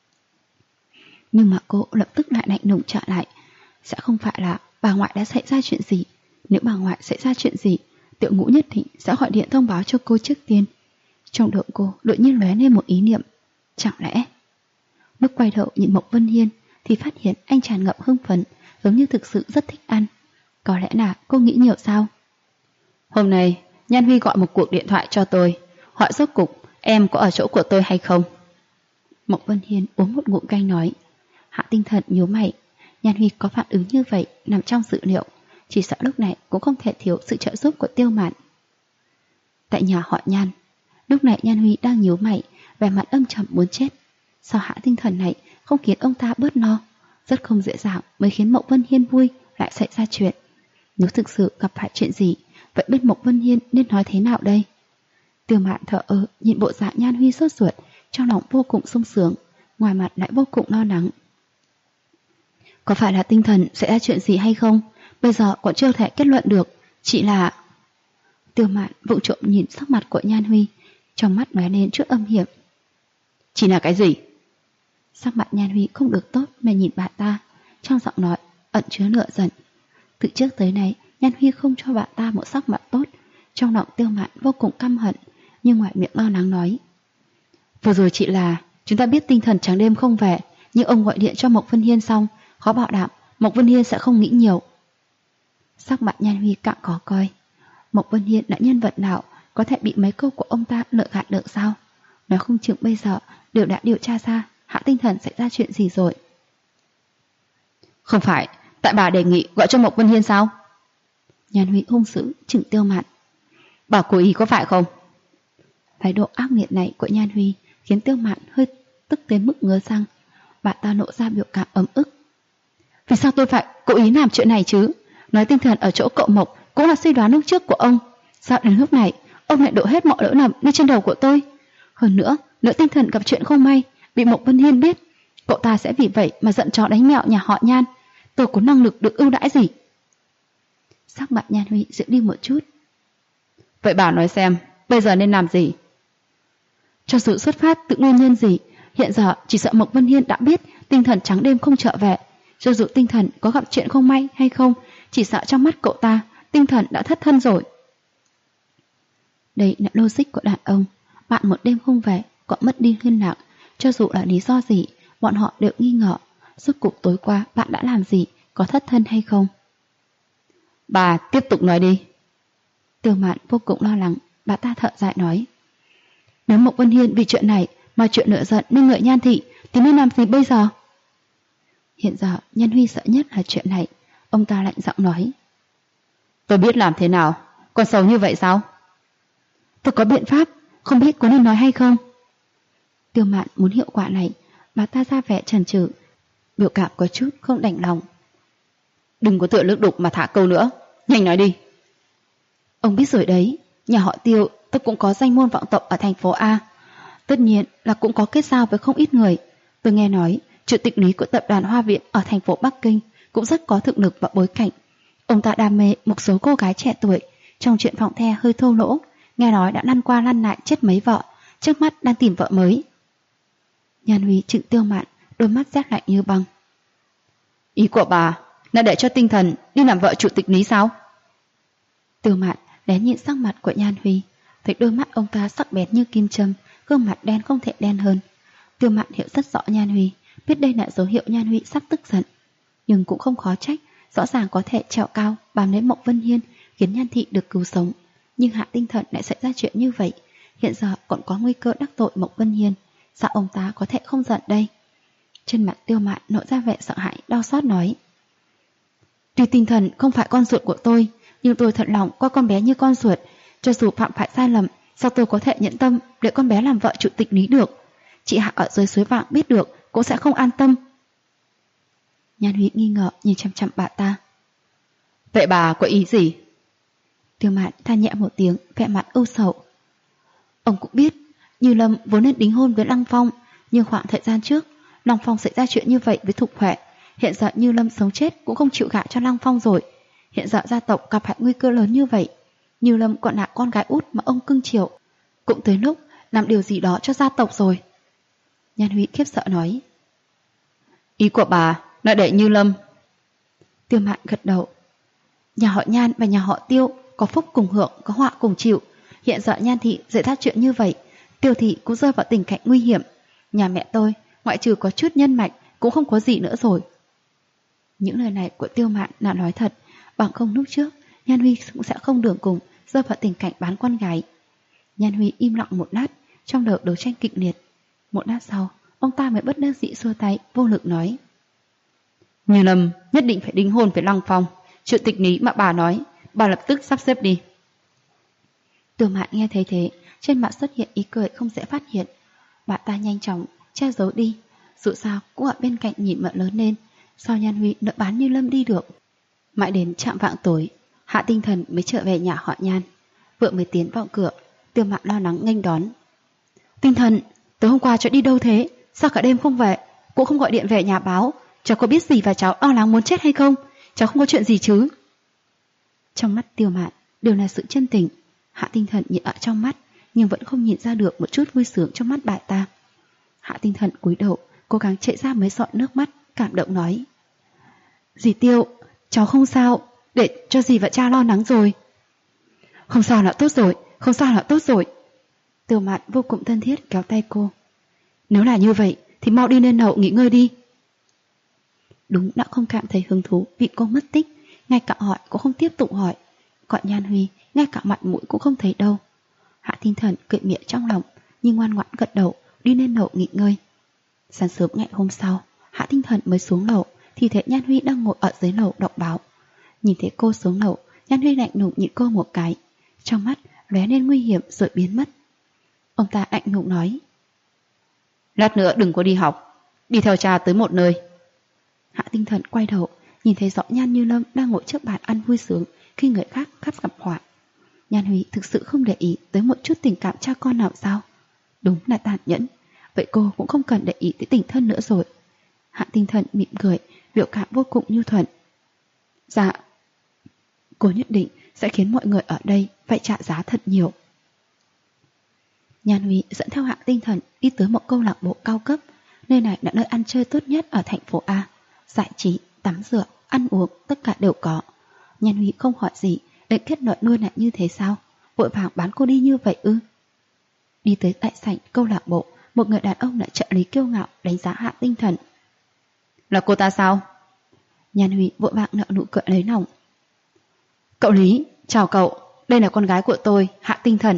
Nhưng mà cô lập tức lại lạnh lùng trở lại. Sẽ không phải là bà ngoại đã xảy ra chuyện gì. Nếu bà ngoại xảy ra chuyện gì, Tiểu Ngũ nhất định sẽ gọi điện thông báo cho cô trước tiên. Trong đầu cô đột nhiên lóe lên một ý niệm. Chẳng lẽ? Lúc quay đầu nhìn Mộc Vân Hiên thì phát hiện anh tràn ngập hưng phấn, giống như thực sự rất thích ăn. Có lẽ là cô nghĩ nhiều sao? Hôm nay Nhan Huy gọi một cuộc điện thoại cho tôi, hỏi rốt cục em có ở chỗ của tôi hay không. Mộc Vân Hiên uống một ngụm canh nói. Hạ Tinh Thần nhíu mày. Nhan Huy có phản ứng như vậy nằm trong dự liệu, chỉ sợ lúc này cũng không thể thiếu sự trợ giúp của Tiêu Mạn. Tại nhà họ Nhan, lúc này Nhan Huy đang nhíu mày, vẻ mặt âm trầm muốn chết. Sao Hạ Tinh Thần này không khiến ông ta bớt lo? Rất không dễ dàng mới khiến Mộc Vân Hiên vui lại xảy ra chuyện. Nếu thực sự gặp phải chuyện gì, vậy bên Mộc Vân Hiên nên nói thế nào đây? Tiêu Mạn thở nhìn bộ dạng Nhan Huy sốt ruột, trong lòng vô cùng sung sướng, ngoài mặt lại vô cùng lo lắng. Có phải là Tinh Thần xảy ra chuyện gì hay không? Bây giờ còn chưa thể kết luận được, chỉ là... Tiêu Mạn vụng trộm nhìn sắc mặt của Nhan Huy, trong mắt lóe lên chút âm hiểm. Chỉ là cái gì? Sắc mặt Nhan Huy không được tốt mà nhìn bà ta, trong giọng nói ẩn chứa nửa giận. Từ trước tới nay, Nhan Huy không cho bà ta một sắc mặt tốt, trong lòng Tiêu Mạn vô cùng căm hận, nhưng ngoài miệng lo lắng nói. Vừa rồi chỉ là chúng ta biết tinh thần trắng đêm không về, nhưng ông gọi điện cho Mộc Vân Hiên xong, khó bảo đảm Mộc Vân Hiên sẽ không nghĩ nhiều. Sắc mặt Nhan Huy cạn khó coi. Mộc Vân Hiên là nhân vật nào có thể bị mấy câu của ông ta lừa gạt được sao? Nói không chừng bây giờ đều đã điều tra ra Hạ Tinh Thần xảy ra chuyện gì rồi. Không phải tại bà đề nghị gọi cho Mộc Vân Hiên sao? Nhan Huy hung dữ chừng Tiêu Mạn. Bà cố ý có phải không? Thái độ ác nghiệt này của Nhan Huy khiến Tiêu Mạn hơi tức đến mức ngứa răng. Bà ta nộ ra biểu cảm ấm ức. Vì sao tôi phải cố ý làm chuyện này chứ? Nói tinh thần ở chỗ cậu Mộc cũng là suy đoán lúc trước của ông. Sao đến lúc này ông lại đổ hết mọi lỗi lầm lên trên đầu của tôi? Hơn nữa, nếu tinh thần gặp chuyện không may bị Mộc Vân Hiên biết, cậu ta sẽ vì vậy mà giận chó đánh mèo nhà họ Nhan. Tôi có năng lực được ưu đãi gì? Sắc mặt Nhan Huy dịu đi một chút. Vậy bà nói xem, bây giờ nên làm gì? Cho dù xuất phát từ nguyên nhân gì, hiện giờ chỉ sợ Mộc Vân Hiên đã biết tinh thần trắng đêm không trở về. Cho dù tinh thần có gặp chuyện không may hay không, chỉ sợ trong mắt cậu ta, tinh thần đã thất thân rồi. Đây là logic của đàn ông. Bạn một đêm không về, cậu mất đi liên lạc. Cho dù là lý do gì, bọn họ đều nghi ngờ. Rốt cuộc tối qua bạn đã làm gì, có thất thân hay không? Bà tiếp tục nói đi. Tiêu Mạn vô cùng lo lắng, bà ta thở dài nói. Nếu Mộc Vân Hiên vì chuyện này mà chuyện nợ giận nên ngợi Nhan thị, thì nên làm gì bây giờ? Hiện giờ Nhan Huy sợ nhất là chuyện này. Ông ta lạnh giọng nói. Tôi biết làm thế nào, còn xấu như vậy sao? Tôi có biện pháp, không biết có nên nói hay không? Tiêu Mạn muốn hiệu quả này, bà ta ra vẻ chần chừ, biểu cảm có chút không đành lòng. Đừng có tựa lưỡng đục mà thả câu nữa, nhanh nói đi. Ông biết rồi đấy, nhà họ Tiêu tôi cũng có danh môn vọng tộc ở thành phố A. Tất nhiên là cũng có kết giao với không ít người. Tôi nghe nói chủ tịch lý của tập đoàn Hoa Viện ở thành phố Bắc Kinh cũng rất có thực lực và bối cảnh. Ông ta đam mê một số cô gái trẻ tuổi, trong chuyện phòng the hơi thô lỗ, nghe nói đã lăn qua lăn lại chết mấy vợ, trước mắt đang tìm vợ mới. Nhan Huy trừng Tiêu Mạn, đôi mắt rét lạnh như băng. Ý của bà là để cho tinh thần đi làm vợ chủ tịch lý sao? Tiêu Mạn lén nhìn sắc mặt của Nhan Huy, thấy đôi mắt ông ta sắc bén như kim châm, gương mặt đen không thể đen hơn. Tiêu Mạn hiểu rất rõ Nhan Huy, biết đây là dấu hiệu Nhan Huy sắp tức giận, nhưng cũng không khó trách. Rõ ràng có thể trèo cao bám lấy Mộc Vân Hiên, khiến Nhan thị được cứu sống, nhưng Hạ Tinh Thần lại xảy ra chuyện như vậy. Hiện giờ còn có nguy cơ đắc tội Mộc Vân Hiên, sao ông ta có thể không giận đây? Trên mặt Tiêu Mạn nổi ra vẻ sợ hãi, đau xót nói. Tuy tinh thần không phải con ruột của tôi, nhưng tôi thật lòng coi con bé như con ruột. Cho dù phạm phải sai lầm, sao tôi có thể nhẫn tâm để con bé làm vợ chủ tịch lý được? Chị Hạ ở dưới suối vàng biết được cũng sẽ không an tâm. Nhan Huy nghi ngờ nhìn chăm chăm bà ta. Vậy bà có ý gì? Tiêu Mạn than nhẹ một tiếng, vẻ mặt ưu sầu. Ông cũng biết, Như Lâm vốn nên đính hôn với Lăng Phong, nhưng khoảng thời gian trước, Lăng Phong xảy ra chuyện như vậy với Thục Huệ. Hiện giờ Như Lâm sống chết cũng không chịu gả cho Lăng Phong rồi. Hiện giờ gia tộc gặp phải nguy cơ lớn như vậy, Như Lâm còn là con gái út mà ông cưng chiều, cũng tới lúc làm điều gì đó cho gia tộc rồi. Nhan Huy khiếp sợ nói. Ý của bà là để Như Lâm. Tiêu Mạn gật đầu. Nhà họ Nhan và nhà họ Tiêu có phúc cùng hưởng, có họa cùng chịu. Hiện giờ Nhan thị xảy ra chuyện như vậy, Tiêu thị cũng rơi vào tình cảnh nguy hiểm. Nhà mẹ tôi, ngoại trừ có chút nhân mạch, cũng không có gì nữa rồi. Những lời này của Tiêu Mạn là nói thật, bằng không lúc trước Nhan Huy cũng sẽ không đường cùng rơi vào tình cảnh bán con gái. Nhan Huy im lặng một lát, trong đầu đấu tranh kịch liệt. Một lát sau, ông ta mới bất đắc dĩ xua tay, vô lực nói. Như Lâm nhất định phải đính hôn với Lăng Phong. Chuyện tịch lý mà bà nói, bà lập tức sắp xếp đi. Tiêu Mạn nghe thấy thế, trên mặt xuất hiện ý cười không dễ phát hiện. Bà ta nhanh chóng che giấu đi, dù sao cũng ở bên cạnh nhìn Mợ lớn lên. Sao Nhan Huy nỡ bán Như Lâm đi được? Mãi đến chạng vạng tối, Hạ Tinh Thần mới trở về nhà họ Nhan. Vừa mới tiến vào cửa, Tiêu Mạn lo lắng nghênh đón. Tinh Thần, tối hôm qua cháu đi đâu thế? Sao cả đêm không về, cũng không gọi điện về nhà báo? Cháu có biết gì và cháu lo lắng muốn chết hay không? Cháu không có chuyện gì chứ? Trong mắt Tiêu Mạn đều là sự chân tình. Hạ Tinh Thần nhìn ở trong mắt, nhưng vẫn không nhìn ra được một chút vui sướng trong mắt bà ta. Hạ Tinh Thần cúi đầu, cố gắng chảy ra mấy giọt nước mắt, cảm động nói: Dì Tiêu, cháu không sao, để cho dì và cha lo lắng rồi. Không sao là tốt rồi, không sao là tốt rồi. Tiêu Mạn vô cùng thân thiết kéo tay cô. Nếu là như vậy thì mau đi lên lầu nghỉ ngơi đi. Đúng đã không cảm thấy hứng thú vì cô mất tích, ngay cả hỏi cũng không tiếp tục hỏi. Còn Nhan Huy ngay cả mặt mũi cũng không thấy đâu. Hạ Tinh Thần cười miệng trong lòng, nhưng ngoan ngoãn gật đầu đi lên lầu nghỉ ngơi. Sáng sớm ngày hôm sau, Hạ Tinh Thần mới xuống lầu thì thấy Nhan Huy đang ngồi ở dưới lầu đọc báo. Nhìn thấy cô xuống lầu, Nhan Huy lạnh lùng nhìn cô một cái, trong mắt lóe lên nguy hiểm rồi biến mất. Ông ta lạnh lùng nói: Lát nữa đừng có đi học, đi theo cha tới một nơi. Hạ Tinh Thần quay đầu, nhìn thấy rõ Nhan Như Lâm đang ngồi trước bàn ăn vui sướng khi người khác khắp gặp họa. Nhan Huy thực sự không để ý tới một chút tình cảm cha con nào sao? Đúng là tàn nhẫn. Vậy cô cũng không cần để ý tới tình thân nữa rồi. Hạ Tinh Thần mỉm cười, biểu cảm vô cùng nhu thuận. Dạ, cô nhất định sẽ khiến mọi người ở đây phải trả giá thật nhiều. Nhan Huy dẫn theo Hạ Tinh Thần đi tới một câu lạc bộ cao cấp. Nơi này là nơi ăn chơi tốt nhất ở thành phố A. Giải trí, tắm rửa, ăn uống, tất cả đều có. Nhan Huy không hỏi gì, để kết luận luôn là như thế sao? Vội vàng bán cô đi như vậy ư? Đi tới đại sảnh câu lạc bộ, một người đàn ông lại trợ lý kiêu ngạo đánh giá Hạ Tinh Thần. Là cô ta sao? Nhan Huy vội vàng nở nụ cười lấy lòng. Cậu Lý, chào cậu, đây là con gái của tôi, Hạ Tinh Thần.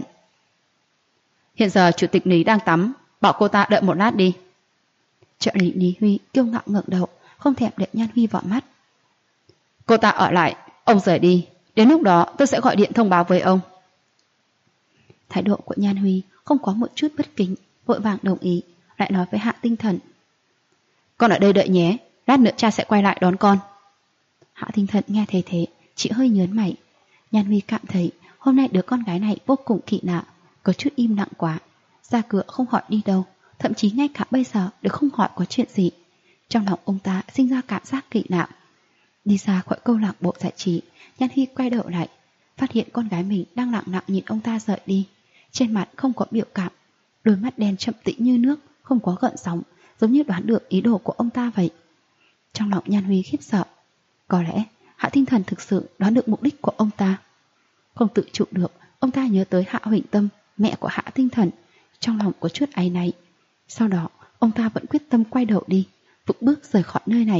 Hiện giờ chủ tịch Lý đang tắm, bảo cô ta đợi một lát đi. Trợ lý Lý Huy kiêu ngạo ngẩng đầu, không thèm để Nhan Huy vào mắt. Cô ta ở lại, ông rời đi, đến lúc đó tôi sẽ gọi điện thông báo với ông. Thái độ của Nhan Huy không có một chút bất kính, vội vàng đồng ý, lại nói với Hạ Tinh Thần. Con ở đây đợi nhé, lát nữa cha sẽ quay lại đón con. Hạ Tinh Thần nghe thấy thế, chỉ hơi nhớn mày. Nhan Huy cảm thấy hôm nay đứa con gái này vô cùng kỳ lạ, có chút im lặng quá, ra cửa không hỏi đi đâu, thậm chí ngay cả bây giờ đều không hỏi có chuyện gì. Trong lòng ông ta sinh ra cảm giác kỳ lạ. Đi ra khỏi câu lạc bộ giải trí, Nhan Huy quay đầu lại, phát hiện con gái mình đang lặng lặng nhìn ông ta rời đi. Trên mặt không có biểu cảm, đôi mắt đen chậm tĩnh như nước, không có gợn sóng, giống như đoán được ý đồ của ông ta vậy. Trong lòng Nhan Huy khiếp sợ. Có lẽ Hạ Tinh Thần thực sự đoán được mục đích của ông ta. Không tự chủ được, ông ta nhớ tới Hạ Huỳnh Tâm, mẹ của Hạ Tinh Thần, trong lòng có chút áy náy. Sau đó, ông ta vẫn quyết tâm quay đầu đi, vững bước rời khỏi nơi này.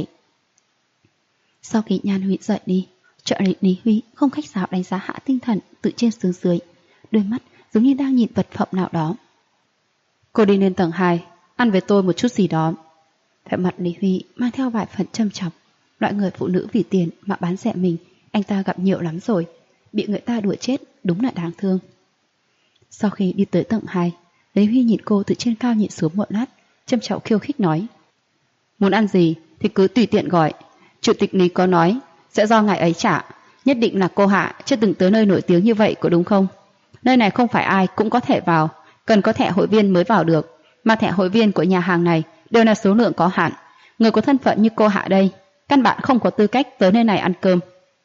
Sau khi Nhan Huy rời đi, trợ lý Lý Huy không khách sáo đánh giá Hạ Tinh Thần từ trên xuống dưới, đôi mắt giống như đang nhìn vật phẩm nào đó. Cô đi lên tầng 2, ăn với tôi một chút gì đó. Vẻ mặt Lý Huy mang theo vài phần châm chọc. Loại người phụ nữ vì tiền mà bán rẻ mình, anh ta gặp nhiều lắm rồi. Bị người ta đuổi chết, đúng là đáng thương. Sau khi đi tới tầng 2, Lý Huy nhìn cô từ trên cao nhìn xuống một lát, châm chọc khiêu khích nói. Muốn ăn gì thì cứ tùy tiện gọi. Chủ tịch Lý có nói sẽ do ngài ấy trả. Nhất định là cô Hạ chưa từng tới nơi nổi tiếng như vậy có đúng không? Nơi này không phải ai cũng có thể vào, cần có thẻ hội viên mới vào được. Mà thẻ hội viên của nhà hàng này đều là số lượng có hạn. Người có thân phận như cô Hạ đây, căn bản không có tư cách tới nơi này ăn cơm.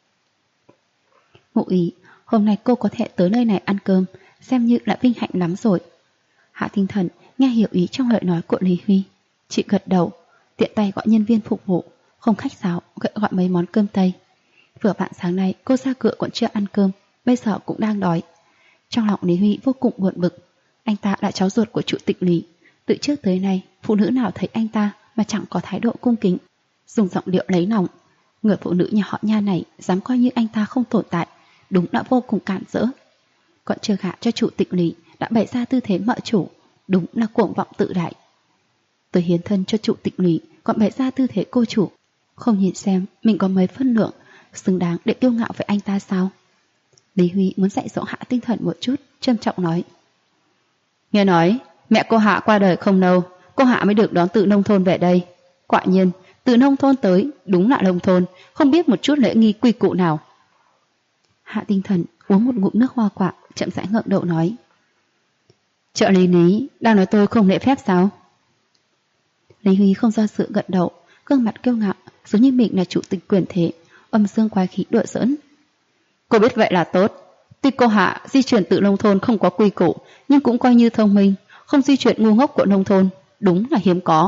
Ngụ ý, hôm nay cô có thể tới nơi này ăn cơm, xem như là vinh hạnh lắm rồi. Hạ Tinh Thần nghe hiểu ý trong lời nói của Lý Huy, chị gật đầu, tiện tay gọi nhân viên phục vụ, không khách sáo gọi mấy món cơm Tây. Vừa vặn sáng nay cô ra cửa còn chưa ăn cơm, bây giờ cũng đang đói. Trong lòng Lý Huy vô cùng buồn bực, anh ta là cháu ruột của chủ tịch Lý, từ trước tới nay phụ nữ nào thấy anh ta mà chẳng có thái độ cung kính, dùng giọng điệu lấy lòng. Người phụ nữ nhà họ Nha này dám coi như anh ta không tồn tại, đúng là vô cùng cản rỡ. Còn chưa gả cho chủ tịch Lý đã bày ra tư thế mợ chủ, đúng là cuồng vọng tự đại. Tôi hiến thân cho chủ tịch Lý còn bày ra tư thế cô chủ, không nhìn xem mình có mấy phân lượng, xứng đáng để kiêu ngạo với anh ta sao? Lý Huy muốn dạy dỗ Hạ Tinh Thần một chút, trân trọng nói. Nghe nói mẹ cô Hạ qua đời không lâu, cô Hạ mới được đón từ nông thôn về đây. Quả nhiên từ nông thôn tới đúng là nông thôn, không biết một chút lễ nghi quy củ nào. Hạ Tinh Thần uống một ngụm nước hoa quả, chậm rãi ngẩng đầu nói. Trợ lý Lý đang nói tôi không lễ phép sao? Lý Huy không do sự gật đầu, gương mặt kiêu ngạo, giống như mình là chủ tịch quyền thế, âm dương quái khí đùa giỡn. Cô biết vậy là tốt, Tuy cô Hạ di chuyển từ nông thôn không có quy củ, nhưng cũng coi như thông minh, không di chuyển ngu ngốc của nông thôn, đúng là hiếm có.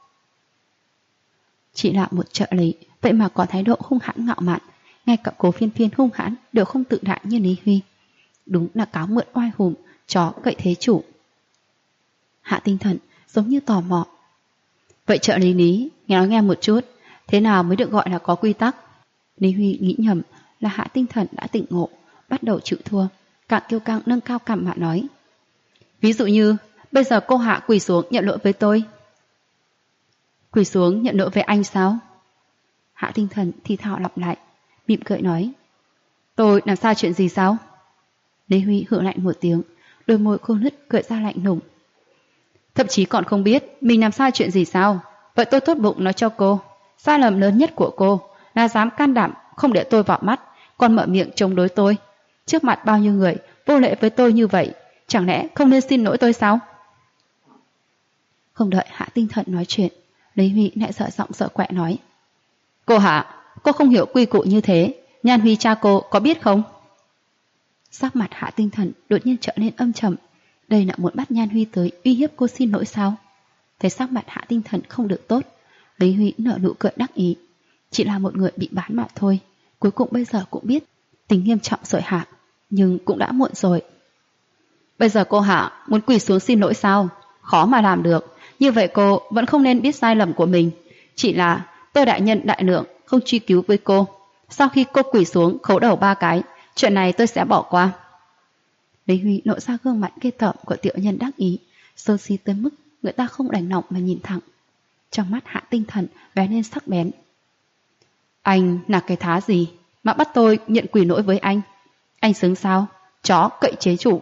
Chỉ là một trợ lý, vậy mà có thái độ hung hãn ngạo mạn, ngay cả Cố Phiên Phiên hung hãn đều không tự đại như Lý Huy. Đúng là cáo mượn oai hùng, chó cậy thế chủ. Hạ Tinh Thần giống như tò mò. Vậy trợ lý Lý, nói nghe một chút, thế nào mới được gọi là có quy tắc? Lý Huy nghĩ nhầm là Hạ Tinh Thần đã tỉnh ngộ, bắt đầu chịu thua, càng kiêu căng nâng cao cằm mà nói. Ví dụ như, bây giờ cô Hạ quỳ xuống nhận lỗi với tôi. Quỳ xuống nhận lỗi với anh sao? Hạ Tinh Thần thì thào lặp lại, mỉm cười nói. Tôi làm sai chuyện gì sao? Lý Huy hừ lạnh một tiếng, đôi môi khô nứt cười ra lạnh lùng. Thậm chí còn không biết mình làm sai chuyện gì sao? Vậy tôi tốt bụng nói cho cô, sai lầm lớn nhất của cô là dám can đảm không để tôi vào mắt, còn mở miệng chống đối tôi. Trước mặt bao nhiêu người vô lễ với tôi như vậy, chẳng lẽ không nên xin lỗi tôi sao? Không đợi Hạ Tinh Thần nói chuyện, Lý Huy lại sợ giọng sợ quẹ nói. Cô Hạ, cô không hiểu quy củ như thế, Nhan Huy cha cô có biết không? Sắc mặt Hạ Tinh Thần đột nhiên trở nên âm trầm. Đây là muốn bắt Nhan Huy tới uy hiếp cô xin lỗi sao? Thấy sắc mặt Hạ Tinh Thần không được tốt, Lý Huy nở nụ cười đắc ý. Chỉ là một người bị bán mà thôi, cuối cùng bây giờ cũng biết tính nghiêm trọng rồi Hạ, nhưng cũng đã muộn rồi. Bây giờ cô Hạ muốn quỳ xuống xin lỗi sao? Khó mà làm được. Như vậy cô vẫn không nên biết sai lầm của mình. Chỉ là tôi đại nhân đại lượng không truy cứu với cô. Sau khi cô quỳ xuống khấu đầu 3 cái, chuyện này tôi sẽ bỏ qua. Lý Huy lộ ra gương mặt ghê tởm của tiểu nhân đắc ý, xấu xí tới mức người ta không đành lòng mà nhìn thẳng. Trong mắt Hạ Tinh Thần bé lên sắc bén. Anh là cái thá gì mà bắt tôi nhận quỳ lỗi với anh? Anh xứng sao? Chó cậy chế chủ.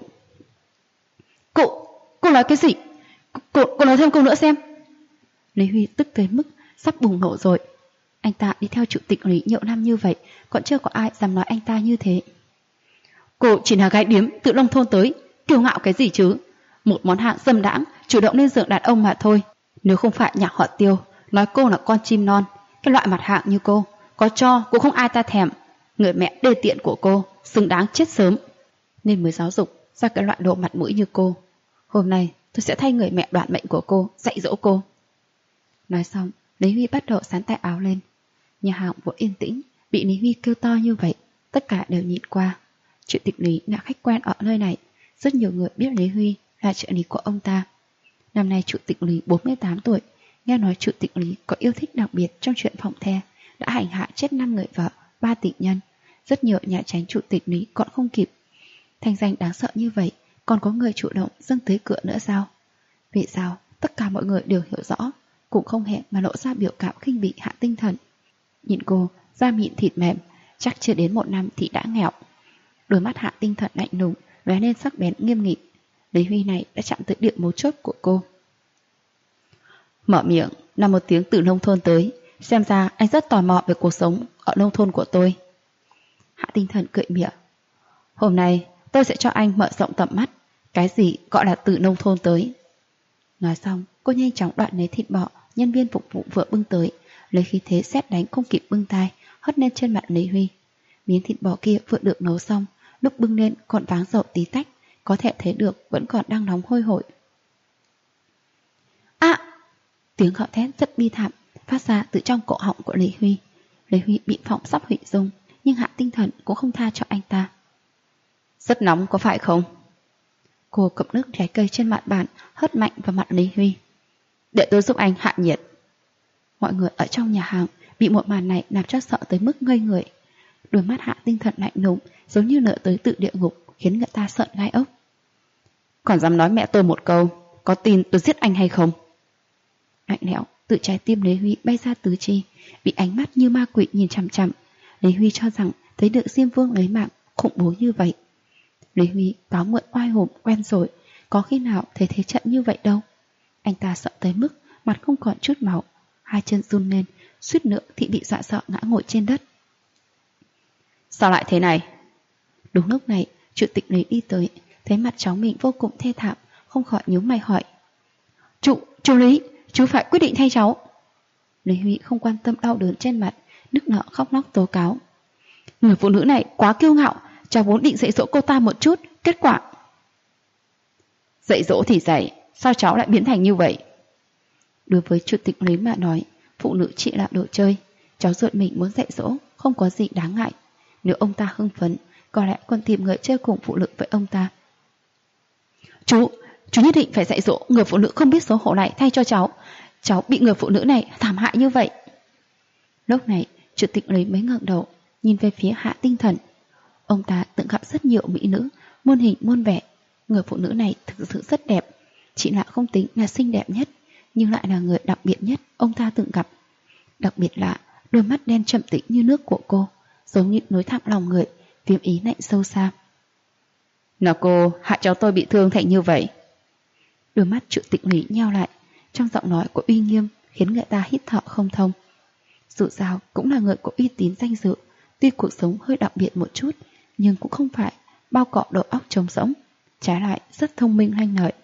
Cô nói cái gì? Cô nói thêm câu nữa xem. Lý Huy tức tới mức sắp bùng nổ rồi. Anh ta đi theo chủ tịch Lý nhiều năm như vậy, còn chưa có ai dám nói anh ta như thế. Cô chỉ là gái điếm từ nông thôn tới, kiêu ngạo cái gì chứ? Một món hàng dâm đãng, chủ động lên giường đàn ông mà thôi. Nếu không phải nhà họ Tiêu nói cô là con chim non, cái loại mặt hạng như cô, có cho cũng không ai ta thèm. Người mẹ đê tiện của cô, xứng đáng chết sớm. Nên mới giáo dục ra cái loại đồ mặt mũi như cô. Hôm nay tôi sẽ thay người mẹ đoạt mệnh của cô dạy dỗ cô. Nói xong, Lý Huy bắt đầu sắn tay áo lên. Nhà hàng vội yên tĩnh, bị Lý Huy kêu to như vậy, tất cả đều nhìn qua. Chủ tịch Lý là khách quen ở nơi này, rất nhiều người biết Lý Huy là trợ lý của ông ta. Năm nay chủ tịch Lý 48 tuổi, nghe nói chủ tịch Lý có yêu thích đặc biệt trong chuyện phòng the, đã hành hạ chết 5 người vợ, 3 tị nhân. Rất nhiều nhà tránh chủ tịch Lý còn không kịp. Thành danh đáng sợ như vậy, còn có người chủ động dâng tới cửa nữa sao? Vì sao tất cả mọi người đều hiểu rõ, cũng không hẹn mà lộ ra biểu cảm khinh bỉ Hạ Tinh Thần. Nhìn cô, da mịn thịt mềm, chắc chưa đến 1 năm thì đã nghèo. Đôi mắt Hạ Tinh Thần lạnh lùng, lóe lên sắc bén nghiêm nghị. Lý Huy này đã chạm tới điểm mấu chốt của cô. Mở miệng là một tiếng từ nông thôn tới, xem ra anh rất tò mò về cuộc sống ở nông thôn của tôi. Hạ Tinh Thần cười mỉa. Hôm nay tôi sẽ cho anh mở rộng tầm mắt, cái gì gọi là từ nông thôn tới. Nói xong, cô nhanh chóng đoạn lấy thịt bò nhân viên phục vụ vừa bưng tới, lấy khí thế sét đánh không kịp bưng tay, hất lên trên mặt Lý Huy. Miếng thịt bò kia vừa được nấu xong, lúc bưng lên còn váng dầu tí tách, có thể thấy được vẫn còn đang nóng hôi hổi. À! Tiếng gọi thét rất bi thảm phát ra từ trong cổ họng của Lý Huy. Lý Huy bị phỏng sắp hủy dung, nhưng Hạ Tinh Thần cũng không tha cho anh ta. Rất nóng có phải không? Cô cầm nước trái cây trên mặt bàn hất mạnh vào mặt Lý Huy. Để tôi giúp anh hạ nhiệt. Mọi người ở trong nhà hàng bị một màn này làm cho sợ tới mức ngây người. Đôi mắt Hạ Tinh Thần lạnh lùng giống như nở tới tự địa ngục, khiến người ta sợn gai ốc. Còn dám nói mẹ tôi một câu, có tin tôi giết anh hay không? Lạnh lẽo từ trái tim Lý Huy bay ra tứ chi, bị ánh mắt như ma quỷ nhìn chằm chằm. Lý Huy cho rằng thấy được Diêm Vương lấy mạng khủng bố như vậy. Lý Huy cáo mượn oai hùng quen rồi, có khi nào thấy thế trận như vậy đâu. Anh ta sợ tới mức mặt không còn chút máu, hai chân run lên, suýt nữa thì bị dọa sợ ngã ngồi trên đất. Sao lại thế này? Đúng lúc này, chủ tịch Lý đi tới, thấy mặt cháu mình vô cùng thê thảm, không khỏi nhíu mày hỏi. Chú Lý, chú phải quyết định thay cháu. Lý Huy không quan tâm đau đớn trên mặt, nức nở khóc lóc tố cáo. Người phụ nữ này quá kiêu ngạo, cháu vốn định dạy dỗ cô ta một chút, kết quả... Dạy dỗ thì dạy, sao cháu lại biến thành như vậy? Đối với chủ tịch Lý mà nói, phụ nữ chỉ là đồ chơi. Cháu ruột mình muốn dạy dỗ, không có gì đáng ngại. Nếu ông ta hưng phấn, có lẽ còn tìm người chơi cùng phụ nữ với ông ta. Chú nhất định phải dạy dỗ người phụ nữ không biết xấu hổ này thay cho cháu. Cháu bị người phụ nữ này thảm hại như vậy. Lúc này, chủ tịch Lý mới ngẩng đầu, nhìn về phía Hạ Tinh Thần. Ông ta từng gặp rất nhiều mỹ nữ, muôn hình muôn vẻ. Người phụ nữ này thực sự rất đẹp, chỉ là không tính là xinh đẹp nhất, nhưng lại là người đặc biệt nhất ông ta từng gặp. Đặc biệt là đôi mắt đen trầm tĩnh như nước của cô, giống như nối thẳng lòng người, viêm ý lạnh sâu xa. Nào cô hại cháu tôi bị thương thành như vậy. Đôi mắt chủ tịch Lý nheo lại, trong giọng nói của uy nghiêm khiến người ta hít thở không thông. Dù sao cũng là người có uy tín danh dự, tuy cuộc sống hơi đặc biệt một chút, nhưng cũng không phải bao cọ đầu óc trống rỗng, trái lại rất thông minh lanh lợi.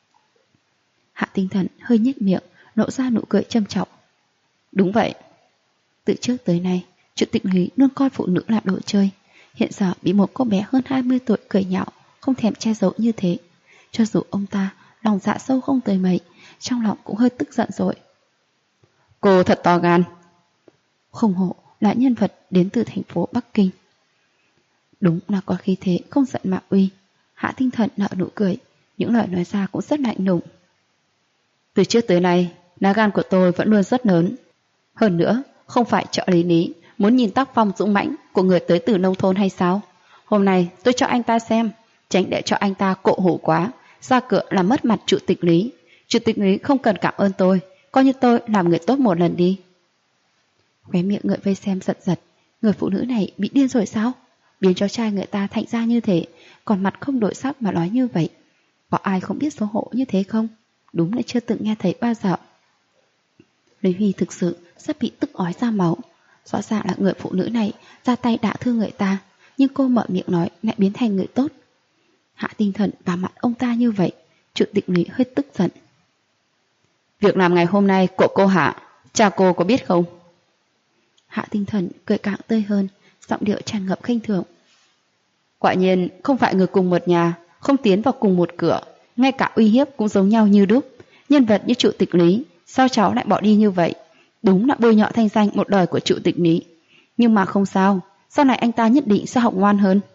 Hạ Tinh Thần hơi nhếch miệng, lộ ra nụ cười châm chọc. Đúng vậy. Từ trước tới nay, chủ tịch Lý luôn coi phụ nữ là đồ chơi. Hiện giờ bị một cô bé hơn 20 tuổi cười nhạo, không thèm che giấu như thế. Cho dù ông ta lòng dạ sâu không tới mấy, trong lòng cũng hơi tức giận rồi. Cô thật to gan. Không hổ là nhân vật đến từ thành phố Bắc Kinh. Đúng là có khí thế không giận mà uy. Hạ Tinh Thần nở nụ cười, những lời nói ra cũng rất lạnh lùng. Từ trước tới nay, lá gan của tôi vẫn luôn rất lớn. Hơn nữa, không phải trợ lý muốn nhìn tác phong dũng mãnh của người tới từ nông thôn hay sao? Hôm nay tôi cho anh ta xem, tránh để cho anh ta cộ hủ quá, ra cửa làm mất mặt chủ tịch Lý. Chủ tịch Lý không cần cảm ơn tôi, coi như tôi làm người tốt một lần đi. Khóe miệng người vây xem giật giật, người phụ nữ này bị điên rồi sao? Biến cháu trai người ta thành ra như thế, còn mặt không đổi sắc mà nói như vậy. Có ai không biết xấu hổ như thế không? Đúng là chưa từng nghe thấy bao giờ. Lý Huy thực sự sắp bị tức ói ra máu. Rõ ràng là người phụ nữ này ra tay đả thương người ta, nhưng cô mở miệng nói lại biến thành người tốt. Hạ Tinh Thần vào mặt ông ta như vậy, chủ tịch Lý hơi tức giận. Việc làm ngày hôm nay của cô Hạ, cha cô có biết không? Hạ Tinh Thần cười càng tươi hơn, giọng điệu tràn ngập khinh thường. Quả nhiên không phải người cùng một nhà, không tiến vào cùng một cửa, ngay cả uy hiếp cũng giống nhau như đúc. Nhân vật như chủ tịch Lý, sao cháu lại bỏ đi như vậy? Đúng là bôi nhọ thanh danh một đời của chủ tịch Lý. Nhưng mà không sao, sau này anh ta nhất định sẽ học ngoan hơn.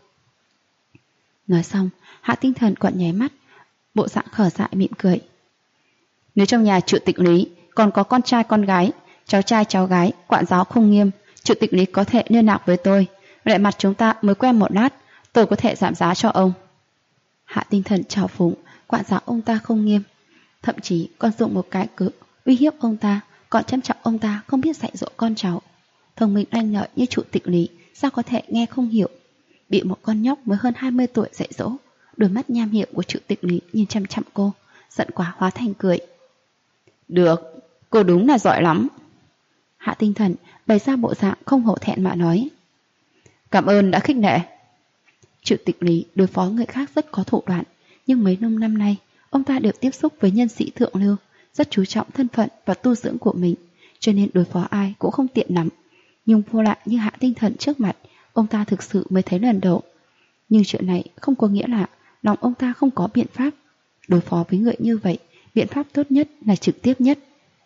Nói xong, Hạ Tinh Thần còn nháy mắt, bộ dạng khở dại mỉm cười. Nếu trong nhà chủ tịch Lý còn có con trai con gái, cháu trai cháu gái, quản giáo không nghiêm, chủ tịch Lý có thể liên lạc với tôi. Lại mặt chúng ta mới quen một lát, tôi có thể giảm giá cho ông. Hạ Tinh Thần trào phúng, quản giáo ông ta không nghiêm, thậm chí còn dùng một cái cớ uy hiếp ông ta, còn châm trọng ông ta không biết dạy dỗ con cháu. Thông minh lanh lợi như chủ tịch Lý sao có thể nghe không hiểu? Bị một con nhóc mới hơn 20 tuổi dạy dỗ. Đôi mắt nham hiểm của chủ tịch Lý nhìn chăm chăm cô, giận quá hóa thành cười. Được, cô đúng là giỏi lắm. Hạ Tinh Thần bày ra bộ dạng không hổ thẹn mà nói. Cảm ơn đã khích lệ. Chủ tịch Lý đối phó người khác rất có thủ đoạn, nhưng mấy năm nay ông ta đều tiếp xúc với nhân sĩ thượng lưu, rất chú trọng thân phận và tu dưỡng của mình, cho nên đối phó ai cũng không tiện lắm. Nhưng vô lại như Hạ Tinh Thần trước mặt, ông ta thực sự mới thấy lần đầu. Nhưng chuyện này không có nghĩa là lòng ông ta không có biện pháp. Đối phó với người như vậy, biện pháp tốt nhất là trực tiếp nhất.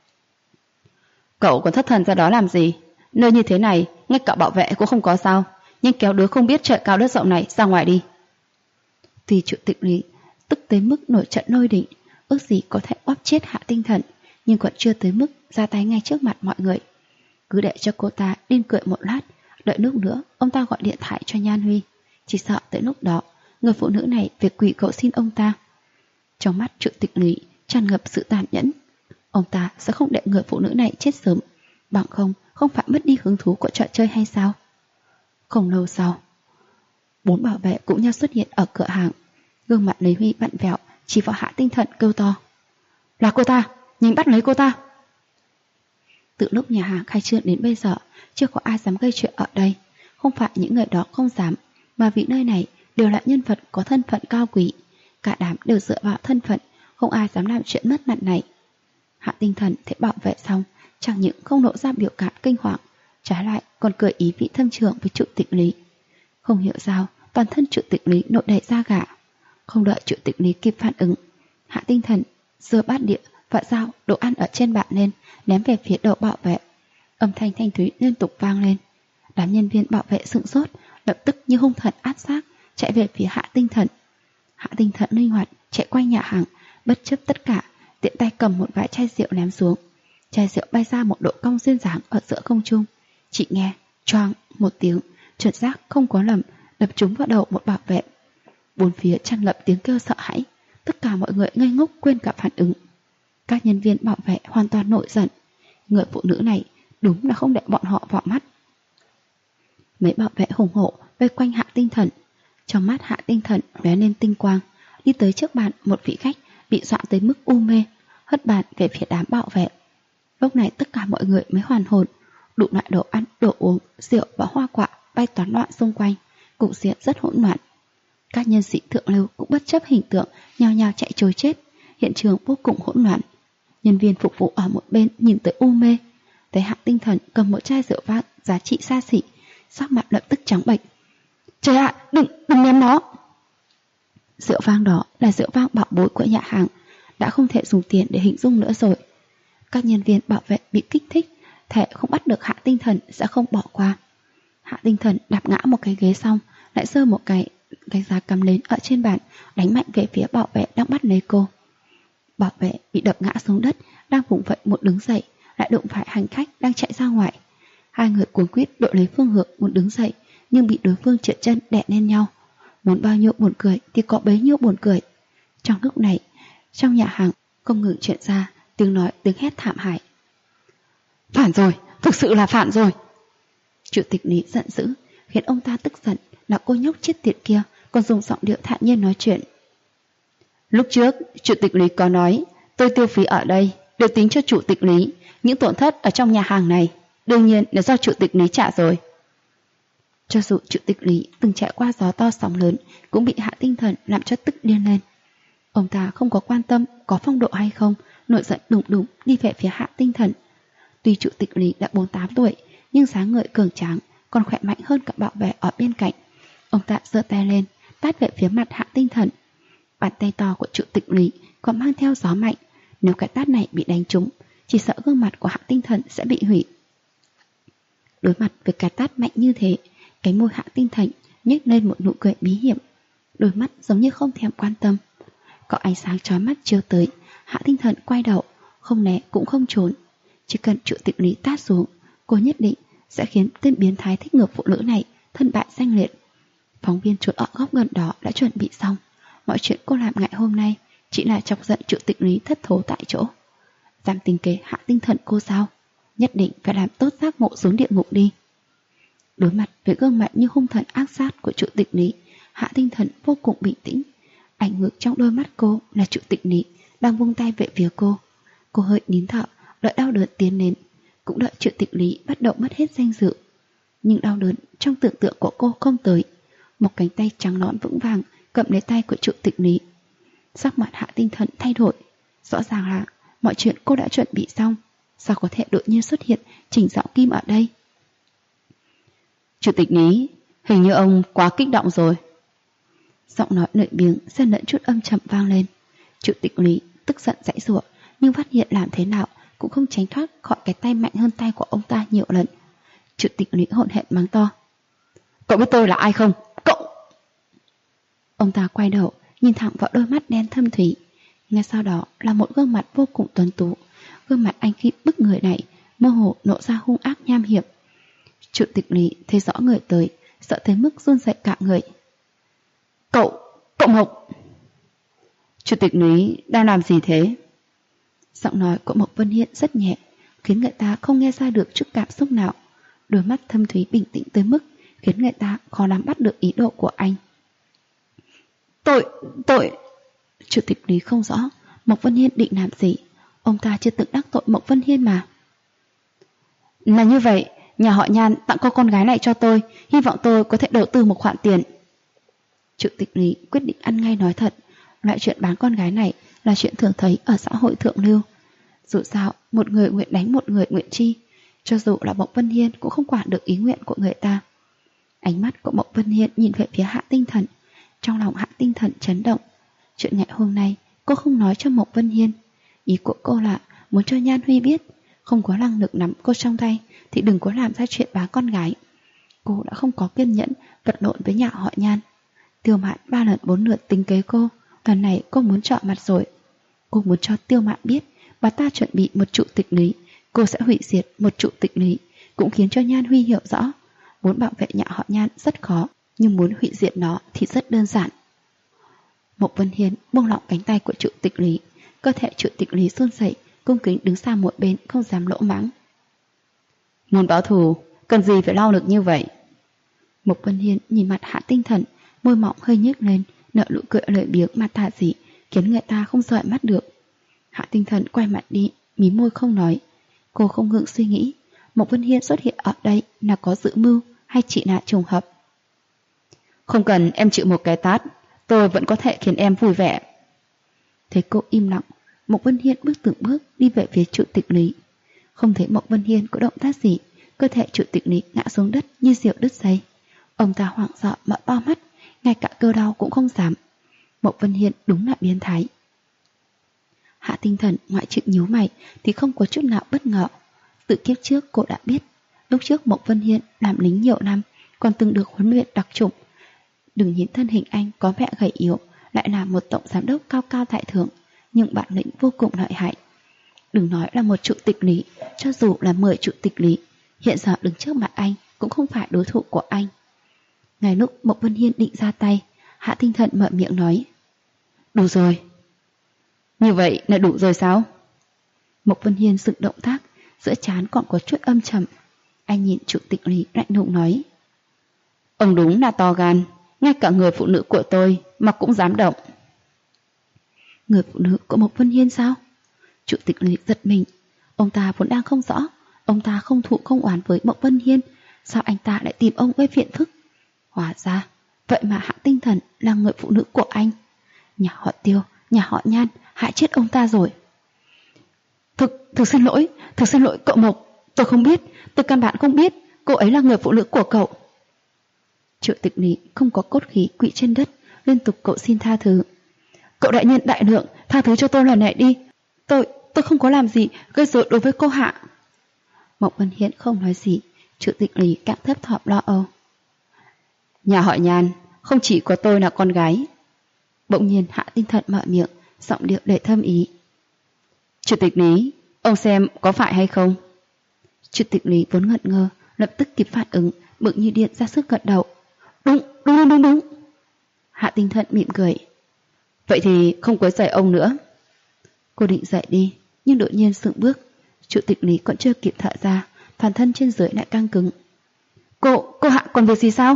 Cậu còn thất thần ra đó làm gì? Nơi như thế này, ngay cả bảo vệ cũng không có sao, nhưng kéo đứa không biết trời cao đất rộng này ra ngoài đi. Vì chủ tịch Lý tức tới mức nổi trận lôi đình, ước gì có thể bóp chết Hạ Tinh Thần, nhưng còn chưa tới mức ra tay ngay trước mặt mọi người. Cứ để cho cô ta điên cười một lát, đợi lúc nữa ông ta gọi điện thoại cho Nhan Huy. Chỉ sợ tới lúc đó người phụ nữ này việc quỳ cầu xin ông ta. Trong mắt chủ tịch Lý tràn ngập sự tàn nhẫn. Ông ta sẽ không để người phụ nữ này chết sớm, bằng không phải mất đi hứng thú của trò chơi hay sao? Không lâu sau, 4 bảo vệ cũng nhau xuất hiện ở cửa hàng. Gương mặt Lý Huy vặn vẹo, chỉ vào Hạ Tinh Thần kêu to. Là cô ta, nhanh bắt lấy cô ta. Từ lúc nhà hàng khai trương đến bây giờ, chưa có ai dám gây chuyện ở đây. Không phải những người đó không dám, mà vì nơi này đều là nhân vật có thân phận cao quý. Cả đám đều dựa vào thân phận, không ai dám làm chuyện mất mặt này. Hạ Tinh Thần thấy bảo vệ xong, chẳng những không lộ ra biểu cảm kinh hoàng, trái lại còn cười ý vị thâm trường với chủ tịch Lý. Không hiểu sao, toàn thân Chủ tịch Lý nổi đầy da gà. Không đợi Chủ tịch Lý kịp phản ứng, Hạ Tinh Thần giơ bát đĩa và dao đồ ăn ở trên bàn lên, ném về phía đầu bảo vệ. Âm thanh thanh thúy liên tục vang lên. Đám nhân viên bảo vệ sửng sốt, lập tức như hung thần ác sát chạy về phía Hạ Tinh Thần. Hạ Tinh Thần linh hoạt chạy quanh nhà hàng, bất chấp tất cả, tiện tay cầm một vài chai rượu ném xuống. Chai rượu bay ra một độ cong duyên dáng ở giữa không trung. Chị nghe choang một tiếng, chuẩn xác không có lầm, đập trúng vào đầu một bảo vệ. Bốn phía tràn ngập tiếng kêu sợ hãi, tất cả mọi người ngây ngốc quên cả phản ứng. Các nhân viên bảo vệ hoàn toàn nổi giận. Người phụ nữ này đúng là không để bọn họ vào mắt. Mấy bảo vệ hùng hổ vây quanh Hạ Tinh Thần. Trong mắt Hạ Tinh Thần lóe lên tinh quang, đi tới trước bàn một vị khách bị dọa tới mức u mê, hất bàn về phía đám bảo vệ. Lúc này tất cả mọi người mới hoàn hồn, đủ loại đồ ăn, đồ uống, rượu và hoa quả bay toán loạn xung quanh, cục diện rất hỗn loạn. Các nhân sĩ thượng lưu cũng bất chấp hình tượng nhao nhao chạy trối chết, hiện trường vô cùng hỗn loạn. Nhân viên phục vụ ở một bên nhìn tới u mê, thấy Hạ Tinh Thần cầm một chai rượu vang giá trị xa xỉ, sắc mặt lập tức trắng bệch. Trời ạ, đừng ném nó! Rượu vang đó là rượu vang bảo bối của nhà hàng, đã không thể dùng tiền để hình dung nữa rồi. Các nhân viên bảo vệ bị kích thích, thể không bắt được Hạ Tinh Thần sẽ không bỏ qua. Hạ Tinh Thần đạp ngã một cái ghế xong, lại giơ một cái giá cắm lên ở trên bàn, đánh mạnh về phía bảo vệ đang bắt lấy cô. Bảo vệ bị đập ngã xuống đất, đang vùng vẫy muốn đứng dậy, lại đụng phải hành khách đang chạy ra ngoài. Hai người cuống quýt đội lấy phương hướng muốn đứng dậy, nhưng bị đối phương trượt chân đè lên nhau. Muốn bao nhiêu buồn cười thì có bấy nhiêu buồn cười. Trong lúc này, trong nhà hàng không ngừng chuyện ra tiếng nói, tiếng hét thảm hại. Phản rồi, thực sự là phản rồi! Chủ tịch Lý giận dữ, khiến ông ta tức giận là cô nhóc chết tiệt kia còn dùng giọng điệu thản nhiên nói chuyện. Lúc trước, Chủ tịch Lý có nói, tôi tiêu phí ở đây đều tính cho Chủ tịch Lý, những tổn thất ở trong nhà hàng này đương nhiên là do Chủ tịch Lý trả rồi. Cho dù Chủ tịch Lý từng trải qua gió to sóng lớn, cũng bị Hạ Tinh Thần làm cho tức điên lên. Ông ta không có quan tâm có phong độ hay không, nổi giận đùng đùng đi về phía Hạ Tinh Thần. Tuy Chủ tịch Lý đã 48 tuổi, nhưng dáng người cường tráng, còn khỏe mạnh hơn cả bảo vệ ở bên cạnh. Ông ta giơ tay lên, tát về phía mặt Hạ Tinh Thần. Bàn tay to của Chủ tịch Lý còn mang theo gió mạnh, nếu cái tát này bị đánh trúng, chỉ sợ gương mặt của Hạ Tinh Thần sẽ bị hủy. Đối mặt với cái tát mạnh như thế, cái môi Hạ Tinh Thần nhếch lên một nụ cười bí hiểm, đôi mắt giống như không thèm quan tâm. Có ánh sáng chói mắt chiếu tới, Hạ Tinh Thần quay đầu, không né cũng không trốn. Chỉ cần Chủ tịch Lý tát xuống, cô nhất định sẽ khiến tên biến thái thích ngược phụ nữ này thân bại danh liệt. Phóng viên trốn ở góc gần đó đã chuẩn bị xong. Mọi chuyện cô làm ngày hôm nay chỉ là chọc giận Chủ tịch Lý thất thố tại chỗ. Dám tính kế Hạ Tinh Thần cô sao? Nhất định phải làm tốt giác ngộ xuống địa ngục đi. Đối mặt với gương mặt như hung thần ác sát của Chủ tịch Lý, Hạ Tinh Thần vô cùng bình tĩnh. Ảnh ngược trong đôi mắt cô là Chủ tịch Lý đang vung tay về phía cô. Cô hơi nín thở, đợi đau đớn tiến đến, cũng đợi Chủ tịch Lý bắt đầu mất hết danh dự. Nhưng đau đớn trong tưởng tượng của cô không tới. Một cánh tay trắng nõn vững vàng cầm lấy tay của Chủ tịch Lý. Sắc mặt Hạ Tinh Thần thay đổi. Rõ ràng là mọi chuyện cô đã chuẩn bị xong, sao có thể đột nhiên xuất hiện Trình Dạo Kim ở đây? Chủ tịch Lý, hình như ông quá kích động rồi. Giọng nói lười biếng xen lẫn chút âm trầm vang lên. Chủ tịch Lý tức giận giãy giụa, nhưng phát hiện làm thế nào cũng không tránh thoát khỏi cái tay mạnh hơn tay của ông ta nhiều lần. Chủ tịch Lý hỗn hển mắng to. Cậu biết tôi là ai không? Cậu! Ông ta quay đầu, nhìn thẳng vào đôi mắt đen thâm thúy. Ngay sau đó là một gương mặt vô cùng tuấn tú. Gương mặt anh khi bức người này mơ hồ nộ ra hung ác nham hiểm. Chủ tịch Lý thấy rõ người tới, sợ tới mức run rẩy cả người. Cậu Mộc! Chủ tịch Lý đang làm gì thế? Giọng nói của Mộc Vân Hiên rất nhẹ, khiến người ta không nghe ra được chút cảm xúc nào. Đôi mắt thâm thúy bình tĩnh tới mức khiến người ta khó nắm bắt được ý đồ của anh. Tội! Chủ tịch Lý không rõ Mộc Vân Hiên định làm gì. Ông ta chưa từng đắc tội Mộc Vân Hiên mà. Là như vậy, nhà họ Nhan tặng cô con gái này cho tôi, hy vọng tôi có thể đầu tư một khoản tiền. Chủ tịch Lý quyết định ăn ngay nói thật. Loại chuyện bán con gái này là chuyện thường thấy ở xã hội thượng lưu. Dù sao, một người nguyện đánh một người nguyện chi. Cho dù là Mộc Vân Hiên cũng không quản được ý nguyện của người ta. Ánh mắt của Mộng Vân Hiên nhìn về phía Hạ Tinh Thần. Trong lòng Hạ Tinh Thần chấn động. Chuyện ngày hôm nay cô không nói cho Mộng Vân Hiên. Ý của cô là muốn cho Nhan Huy biết, không có năng lực nắm cô trong tay thì đừng có làm ra chuyện bá con gái. Cô đã không có kiên nhẫn vật lộn với nhà họ Nhan. Tiêu Mạn 3 lần 4 lượt tính kế cô, lần này cô muốn trọ mặt rồi. Cô muốn cho Tiêu Mạn biết bà ta chuẩn bị một trụ tịch lý, cô sẽ hủy diệt một trụ tịch lý, cũng khiến cho Nhan Huy hiểu rõ muốn bảo vệ nhà họ Nhan rất khó, nhưng muốn hủy diệt nó thì rất đơn giản. Mộng Vân Hiên buông lỏng cánh tay của trụ tịch lý, cơ thể trụ tịch lý run rẩy, cung kính đứng xa một bên không dám lỗ mãng. Muốn báo thù, cần gì phải lao lực như vậy? Mộc Vân Hiên nhìn mặt Hạ Tinh Thần, môi mỏng hơi nhếch lên, nở nụ cười lười biếng mà tà dị, khiến người ta không dõi mắt được. Hạ Tinh Thần quay mặt đi, mím môi không nói. Cô không ngừng suy nghĩ, Mộc Vân Hiên xuất hiện ở đây là có dự mưu hay chỉ là trùng hợp? Không cần em chịu một cái tát, tôi vẫn có thể khiến em vui vẻ. Thấy cô im lặng, Mộc Vân Hiên bước từng bước đi về phía trụ tịch lý. Không thấy Mộc Vân Hiên có động tác gì, cơ thể trụ tịch lý ngã xuống đất như diều đứt dây. Ông ta hoảng sợ mở to mắt, ngay cả cơ đau cũng không dám. Mộc Vân Hiên đúng là biến thái. Hạ Tinh Thần ngoại trừ nhíu mày thì không có chút nào bất ngờ. Từ kiếp trước cô đã biết, lúc trước Mộc Vân Hiên làm lính nhiều năm, còn từng được huấn luyện đặc chủng. Đừng nhìn thân hình anh có vẻ gầy yếu, lại là một tổng giám đốc cao cao tại thượng, nhưng bản lĩnh vô cùng lợi hại. Đừng nói là một trụ tịch lý, cho dù là 10 trụ tịch lý, hiện giờ đứng trước mặt anh cũng không phải đối thủ của anh. Ngay lúc Mộc Vân Hiên định ra tay, Hạ Tinh Thần mở miệng nói: Đủ rồi. Như vậy là đủ rồi sao? Mộc Vân Hiên dừng động tác, giữa trán còn có chút âm trầm. Anh nhìn trụ tịch lý lạnh lùng nói: Ông đúng là to gan, ngay cả người phụ nữ của tôi mà cũng dám động. Người phụ nữ của Mộc Vân Hiên sao? Trụ tịch lý giật mình. Ông ta vốn đang không rõ, ông ta không thù không oán với Mộc Vân Hiên, sao anh ta lại tìm ông gây phiền phức? Hóa ra, vậy mà Hạ Tinh Thần là người phụ nữ của anh. Nhà họ Tiêu, nhà họ Nhan hại chết ông ta rồi. Thực xin lỗi cậu Mộc, tôi không biết, tôi căn bản không biết cô ấy là người phụ nữ của cậu. Triệu tịch lý không có cốt khí quỵ trên đất, liên tục cậu xin tha thứ. Cậu đại nhân đại lượng, tha thứ cho tôi lần này đi. Tôi không có làm gì gây rối đối với cô Hạ. Mộc Vân Hiên không nói gì, Triệu tịch lý càng thấp thỏm lo âu. Nhà họ Nhan, không chỉ có tôi là con gái. Bỗng nhiên Hạ Tinh Thần mở miệng, giọng điệu đầy thâm ý. Chủ tịch lý, ông xem có phải hay không? Chủ tịch lý vốn ngẩn ngơ, lập tức kịp phản ứng, bực như điện ra sức gật đầu. Đúng. Hạ Tinh Thần mỉm cười. Vậy thì không quấy rầy ông nữa. Cô định dậy đi, nhưng đột nhiên sững bước. Chủ tịch lý còn chưa kịp thở ra, toàn thân trên dưới lại căng cứng. Cô Hạ còn việc gì sao?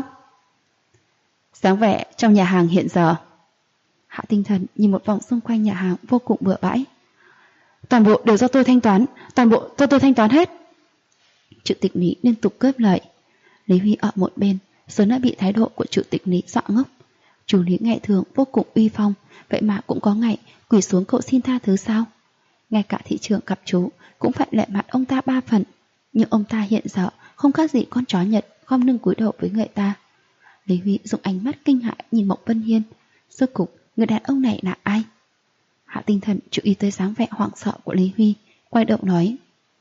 Dáng vẻ trong nhà hàng hiện giờ. Hạ Tinh Thần nhìn một vòng xung quanh nhà hàng vô cùng bừa bãi. Toàn bộ đều do tôi thanh toán, toàn bộ do tôi thanh toán hết. Chủ tịch lý liên tục cướp lời. Lý Huy ở một bên, sớm đã bị thái độ của chủ tịch lý dọa ngốc. Chủ lý ngày thường vô cùng uy phong, vậy mà cũng có ngày quỳ xuống cậu xin tha thứ sao? Ngay cả thị trường gặp chú cũng phải lệ mặt ông ta 3 phần, nhưng ông ta hiện giờ không khác gì con chó Nhật khom lưng cúi đầu với người ta. Lý Huy dùng ánh mắt kinh hãi nhìn Mộc Vân Hiên. Rốt cục người đàn ông này là ai? Hạ Tinh Thần chú ý tới dáng vẻ hoảng sợ của Lý Huy, quay đầu nói: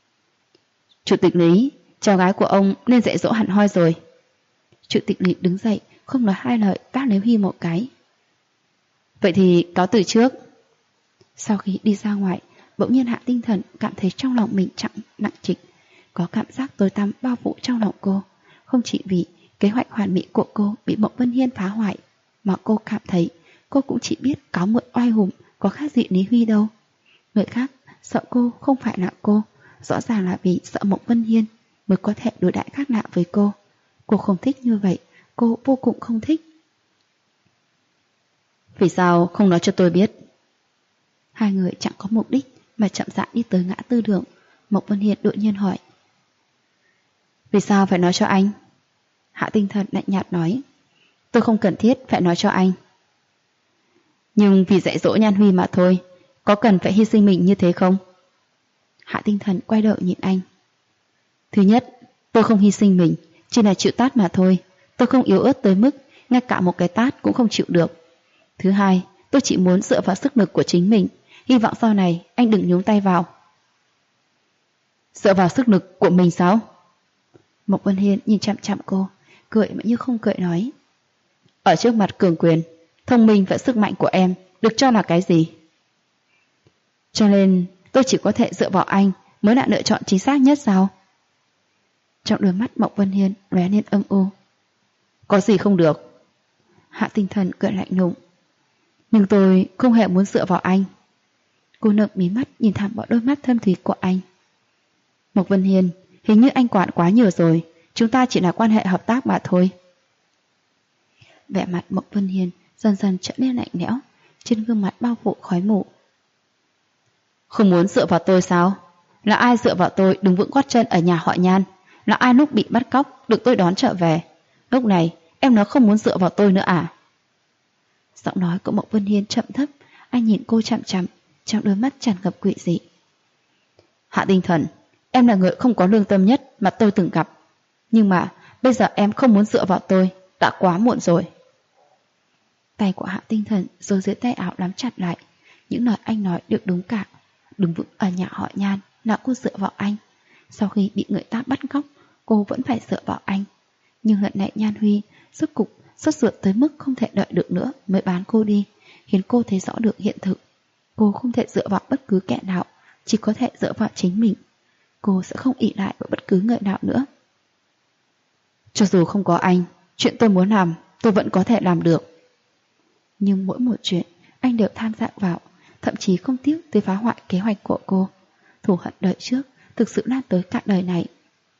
Chủ tịch Lý, cháu gái của ông nên dạy dỗ hẳn hoi rồi. Chủ tịch Lý đứng dậy, không nói hai lời tát Lý Huy một cái. Vậy thì cáo từ trước. Sau khi đi ra ngoài, bỗng nhiên Hạ Tinh Thần cảm thấy trong lòng mình nặng trịch, có cảm giác tối tăm bao phủ trong lòng cô. Không chỉ vì kế hoạch hoàn mỹ của cô bị Mộc Vân Hiên phá hoại, mà cô cảm thấy cô cũng chỉ biết cáo mượn oai hùng, có khác gì Lý Huy đâu. Người khác sợ cô không phải là cô, rõ ràng là vì sợ Mộc Vân Hiên mới có thể đối đãi khác lạ với cô. Cô không thích như vậy, cô vô cùng không thích. Vì sao không nói cho tôi biết? Hai người chẳng có mục đích mà chậm rãi đi tới ngã tư đường. Mộc Vân Hiên đột nhiên hỏi: Vì sao phải nói cho anh? Hạ Tinh Thần lạnh nhạt nói: Tôi không cần thiết phải nói cho anh. Nhưng vì dạy dỗ Nhan Huy mà thôi, có cần phải hy sinh mình như thế không? Hạ Tinh Thần quay đầu nhìn anh. Thứ nhất, tôi không hy sinh mình, chỉ là chịu tát mà thôi. tôi không yếu ớt tới mức ngay cả một cái tát cũng không chịu được. Thứ hai, tôi chỉ muốn dựa vào sức lực của chính mình, hy vọng sau này anh đừng nhúng tay vào. Dựa vào sức lực của mình sao? Mộc Vân Hiên nhìn chằm chằm cô, cười mà như không cười nói. Ở trước mặt cường quyền, thông minh và sức mạnh của em được cho là cái gì? Cho nên tôi chỉ có thể dựa vào anh mới là lựa chọn chính xác nhất sao? Trong đôi mắt Mộc Vân Hiên lóe lên âm u. Có gì không được? Hạ Tinh Thần cười lạnh lùng. Nhưng tôi không hề muốn dựa vào anh. Cô nâng mí mắt nhìn thẳng vào đôi mắt thâm thúy của anh. Mộc Vân Hiên, hình như anh quản quá nhiều rồi, chúng ta chỉ là quan hệ hợp tác mà thôi. Vẻ mặt Mộc Vân Hiên dần dần trở nên lạnh lẽo, trên gương mặt bao phủ khói mù. Không muốn dựa vào tôi sao? Là ai dựa vào tôi đứng vững gót chân ở nhà họ Nhan? Là ai lúc bị bắt cóc được tôi đón trở về? Lúc này em nói không muốn dựa vào tôi nữa à? Giọng nói của Mộc Vân Hiên chậm thấp, anh nhìn cô chằm chằm, trong đôi mắt tràn ngập quỷ dị. Hạ Tinh Thần, em là người không có lương tâm nhất mà tôi từng gặp. Nhưng mà bây giờ em không muốn dựa vào tôi, đã quá muộn rồi. Tay của Hạ Tinh Thần rồi dưới tay áo nắm chặt lại. Những lời anh nói được đúng cả. Đứng vững ở nhà họ Nhan là cô dựa vào anh. Sau khi bị người ta bắt cóc, cô vẫn phải dựa vào anh. Nhưng lần này Nhan Huy rốt cục sốt ruột tới mức không thể đợi được nữa mới bán cô đi, khiến cô thấy rõ được hiện thực. Cô không thể dựa vào bất cứ kẻ nào, chỉ có thể dựa vào chính mình. Cô sẽ không ỷ lại vào bất cứ người nào nữa. Cho dù không có anh, chuyện tôi muốn làm tôi vẫn có thể làm được. Nhưng mỗi một chuyện anh đều tham gia vào, thậm chí không tiếc tới phá hoại kế hoạch của cô. Thù hận đời trước thực sự lan tới cả đời này.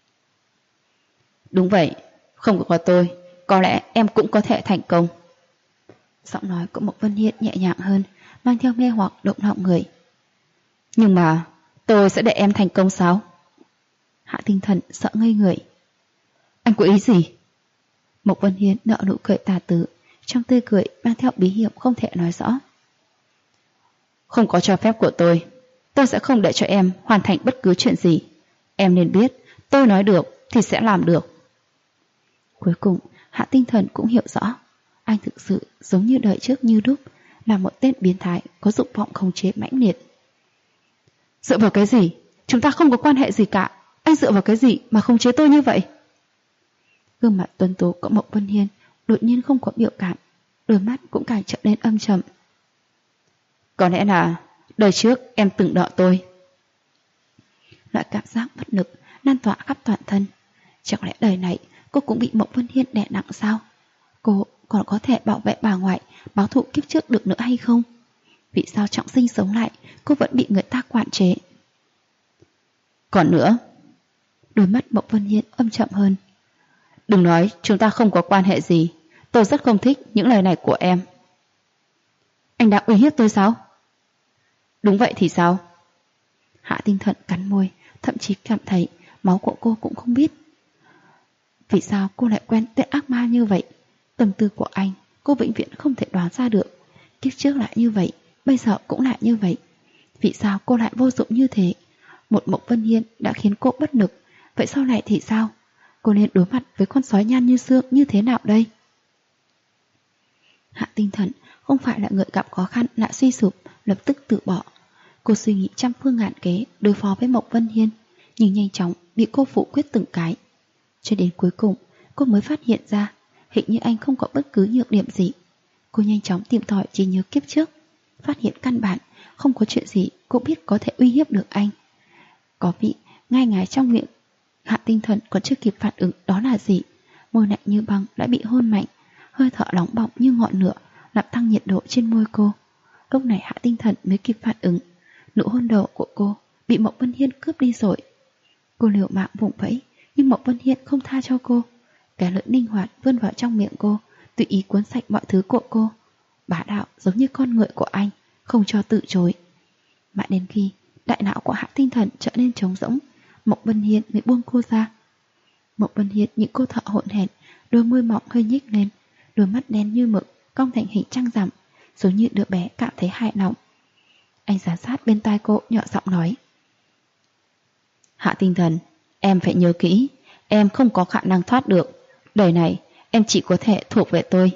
Đúng vậy, không có tôi, có lẽ em cũng có thể thành công. Giọng nói của Mộc Vân Hiên nhẹ nhàng hơn, mang theo mê hoặc động lòng người. Nhưng mà tôi sẽ để em thành công sao? Hạ Tinh Thần sợ ngây người. Anh có ý gì? Mộc Vân Hiên nở nụ cười tà tử, trong tươi cười mang theo bí hiểm không thể nói rõ. Không có cho phép của tôi sẽ không để cho em hoàn thành bất cứ chuyện gì. Em nên biết, tôi nói được thì sẽ làm được. Cuối cùng, Hạ Tinh Thần cũng hiểu rõ. Anh thực sự giống như đời trước như đúc, là một tên biến thái có dục vọng khống chế mãnh liệt. Dựa vào cái gì? Chúng ta không có quan hệ gì cả. Anh dựa vào cái gì mà khống chế tôi như vậy? Gương mặt tuấn tú của Mộc Vân Hiên đột nhiên không có biểu cảm, đôi mắt cũng càng trở nên âm trầm. Có lẽ là đời trước em từng đọ tôi. Loại cảm giác bất lực lan tỏa khắp toàn thân. Chẳng lẽ đời này cô cũng bị Mộc Vân Hiên đè nặng sao? Cô còn có thể bảo vệ bà ngoại, báo thù kiếp trước được nữa hay không? Vì sao trọng sinh sống lại cô vẫn bị người ta quản chế? Còn nữa, đôi mắt Mộc Vân Hiên âm chậm hơn. Đừng nói chúng ta không có quan hệ gì. Tôi rất không thích những lời này của em. Anh đã uy hiếp tôi sao? Đúng vậy thì sao? Hạ Tinh Thần cắn môi, thậm chí cảm thấy máu của cô cũng không biết. Vì sao cô lại quen tên ác ma như vậy? Tâm tư của anh cô vĩnh viễn không thể đoán ra được. Kiếp trước lại như vậy, bây giờ cũng lại như vậy. Vì sao cô lại vô dụng như thế? Một Mộc Vân Hiên đã khiến cô bất lực, vậy sau này thì sao? Cô nên đối mặt với con sói Nhan Như Sương như thế nào đây? Hạ Tinh Thần không phải là người gặp khó khăn lại suy sụp, lập tức từ bỏ. Cô suy nghĩ trăm phương ngàn kế đối phó với Mộc Vân Hiên, nhưng nhanh chóng bị cô phủ quyết từng cái. Cho đến cuối cùng, cô mới phát hiện ra hình như anh không có bất cứ nhược điểm gì. Cô nhanh chóng tìm tòi trí nhớ kiếp trước, phát hiện căn bản không có chuyện gì cô biết có thể uy hiếp được anh. Có vị ngai ngái trong miệng. Hạ Tinh Thần còn chưa kịp phản ứng đó là gì, môi lạnh như băng đã bị hôn mạnh, hơi thở nóng bỏng như ngọn lửa làm tăng nhiệt độ trên môi cô. Lúc này Hạ Tinh Thần mới kịp phản ứng, nụ hôn đầu của cô bị Mộc Vân Hiên cướp đi rồi. Cô liều mạng vùng vẫy, nhưng Mộc Vân Hiên không tha cho cô. Cái lưỡi linh hoạt vươn vào trong miệng cô, tùy ý cuốn sạch mọi thứ của cô. Bá đạo giống như con ngựa của anh, không cho từ chối. Mãi đến khi đại não của Hạ Tinh Thần trở nên trống rỗng, Mộc Vân Hiên mới buông cô ra. Mộc Vân Hiên những cô thợ hỗn hển, đôi môi mỏng hơi nhếch lên, đôi mắt đen như mực cong thành hình trăng rằm, giống như đứa bé cảm thấy hài lòng. Anh dán sát bên tai cô nhỏ giọng nói: Hạ Tinh Thần, em phải nhớ kỹ, em không có khả năng thoát được. Đời này em chỉ có thể thuộc về tôi.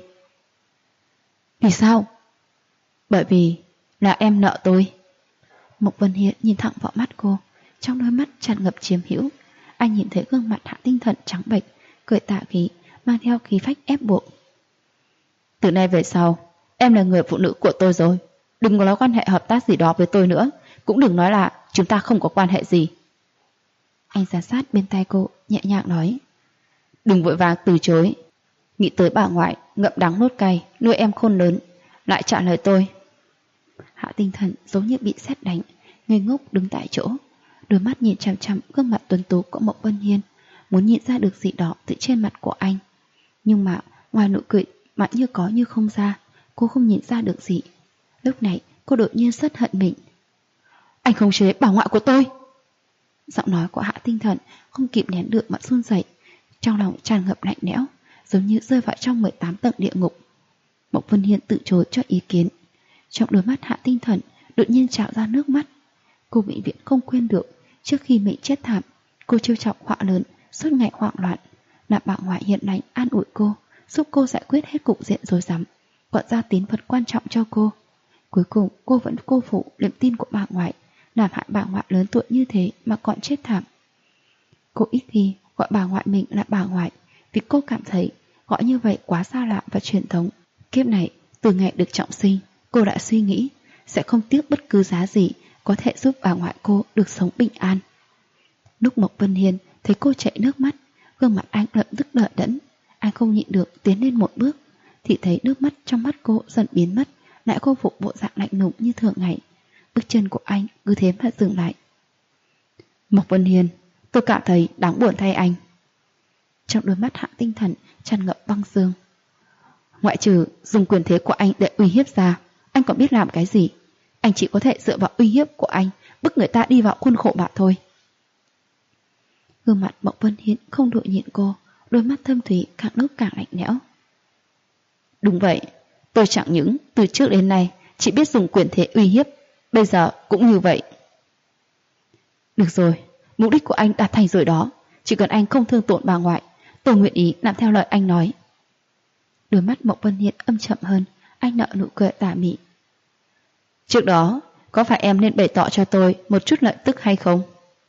Vì sao? Bởi vì là em nợ tôi. Mộc Vân Hiên nhìn thẳng vào mắt cô, trong đôi mắt tràn ngập chiếm hữu. Anh nhìn thấy gương mặt Hạ Tinh Thần trắng bệch, cười tà khí, mang theo khí phách ép buộc. Từ nay về sau, em là người phụ nữ của tôi rồi. Đừng có nói quan hệ hợp tác gì đó với tôi nữa. Cũng đừng nói là chúng ta không có quan hệ gì. Anh giám sát bên tai cô, nhẹ nhàng nói. Đừng vội vàng từ chối. Nghĩ tới bà ngoại, ngậm đắng nuốt cay, nuôi em khôn lớn. Lại trả lời tôi. Hạ Tinh Thần giống như bị sét đánh, ngây ngốc đứng tại chỗ, đôi mắt nhìn chằm chằm gương mặt tuấn tú của Mộc Vân Hiên, muốn nhìn ra được gì đó từ trên mặt của anh. Nhưng mà ngoài nụ cười mà như có như không ra, cô không nhìn ra được gì. Lúc này cô đột nhiên rất hận mình. Anh khống chế bà ngoại của tôi. Giọng nói của Hạ Tinh Thần không kịp nén được mà run rẩy, trong lòng tràn ngập lạnh lẽo, giống như rơi vào trong 18 tầng địa ngục. Mộc Vân Hiên từ chối cho ý kiến. Trong đôi mắt Hạ Tinh Thần đột nhiên trào ra nước mắt. Cô vĩnh viễn không quên được trước khi mình chết thảm, cô trêu chọc họa lớn, suốt ngày hoảng loạn, là bà ngoại hiền lành an ủi cô, giúp cô giải quyết hết cục diện rối rắm, gọi ra tín vật quan trọng cho cô. Cuối cùng cô vẫn cô phụ niềm tin của bà ngoại, làm hại bà ngoại lớn tuổi như thế mà còn chết thảm. Cô ít khi gọi bà ngoại mình là bà ngoại, vì cô cảm thấy gọi như vậy quá xa lạ và truyền thống. Kiếp này, từ ngày được trọng sinh, cô đã suy nghĩ sẽ không tiếc bất cứ giá gì có thể giúp bà ngoại cô được sống bình an. Lúc Mộc Vân Hiên thấy cô chảy nước mắt, gương mặt anh lập tức đờ đẫn. Anh không nhịn được tiến lên một bước, thì thấy nước mắt trong mắt cô dần biến mất, lại khôi phục bộ dạng lạnh lùng như thường ngày. Bước chân của anh cứ thế mà dừng lại. Mộc Vân Hiên, tôi cảm thấy đáng buồn thay anh. Trong đôi mắt Hạ Tinh Thần tràn ngập băng dương. Ngoại trừ dùng quyền thế của anh để uy hiếp ra, anh còn biết làm cái gì? Anh chỉ có thể dựa vào uy hiếp của anh bức người ta đi vào khuôn khổ mà thôi. Gương mặt Mộc Vân Hiên không đội nhịn cô, đôi mắt thâm thúy càng lúc càng lạnh lẽo. Đúng vậy, tôi chẳng những từ trước đến nay chỉ biết dùng quyền thế uy hiếp, bây giờ cũng như vậy. Được rồi, mục đích của anh đạt thành rồi đó. Chỉ cần anh không thương tổn bà ngoại, tôi nguyện ý làm theo lời anh nói. Đôi mắt Mộc Vân Hiên âm chậm hơn, anh nở nụ cười tà mị. Trước đó, có phải em nên bày tỏ cho tôi một chút lợi tức hay không?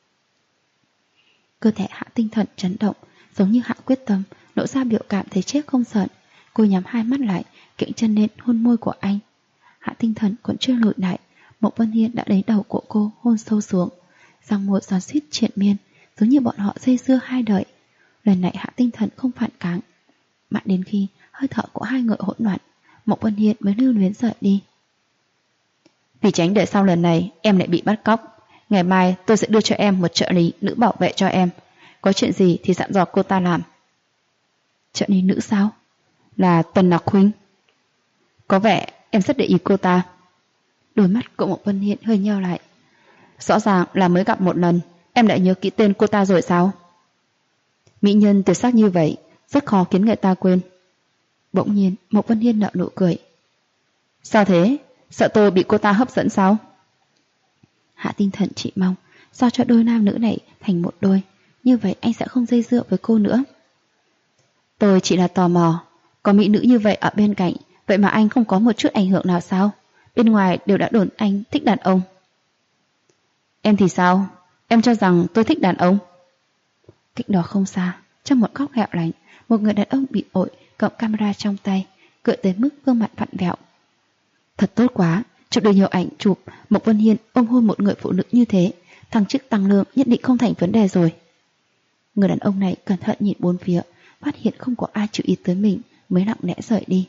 Cơ thể Hạ Tinh Thần chấn động, giống như Hạ quyết tâm, lộ ra biểu cảm thấy chết không sợ. Cô nhắm hai mắt lại, kiễng chân lên hôn môi của anh. Hạ Tinh Thần còn chưa lùi lại, Mộc Vân Hiên đã lấy đầu của cô hôn sâu xuống, răng môi giòn suýt triền miên, giống như bọn họ dây dưa hai đời. Lần này Hạ Tinh Thần không phản kháng, mãi đến khi hơi thở của hai người hỗn loạn, Mộc Vân Hiên mới lưu luyến rời đi. Vì tránh để sau lần này em lại bị bắt cóc, ngày mai tôi sẽ đưa cho em một trợ lý nữ bảo vệ cho em. Có chuyện gì thì dặn dò cô ta làm. Trợ lý nữ sao? Là Tần Nặc Huynh. Có vẻ em rất để ý cô ta. Đôi mắt của Mộc Vân Hiên hơi nheo lại. Rõ ràng là mới gặp một lần, em đã nhớ kỹ tên cô ta rồi sao? Mỹ nhân tuyệt sắc như vậy, rất khó khiến người ta quên. Bỗng nhiên Mộc Vân Hiên nở nụ cười. Sao thế? Sợ tôi bị cô ta hấp dẫn sao? Hạ Tinh Thần chỉ mong sao cho đôi nam nữ này thành một đôi, như vậy anh sẽ không dây dưa với cô nữa. Tôi chỉ là tò mò, có mỹ nữ như vậy ở bên cạnh, vậy mà anh không có một chút ảnh hưởng nào sao? Bên ngoài đều đã đồn anh thích đàn ông. Em thì sao? Em cho rằng tôi thích đàn ông? Cách đó không xa, trong một góc hẻo lánh, một người đàn ông bị ổi cầm camera trong tay, cười tới mức gương mặt vặn vẹo. Thật tốt quá, chụp được nhiều ảnh chụp Mộc Vân Hiên ôm hôn một người phụ nữ như thế, thăng chức tăng lương nhất định không thành vấn đề rồi. Người đàn ông này cẩn thận nhìn bốn phía, phát hiện không có ai chú ý tới mình, mới lặng lẽ rời đi.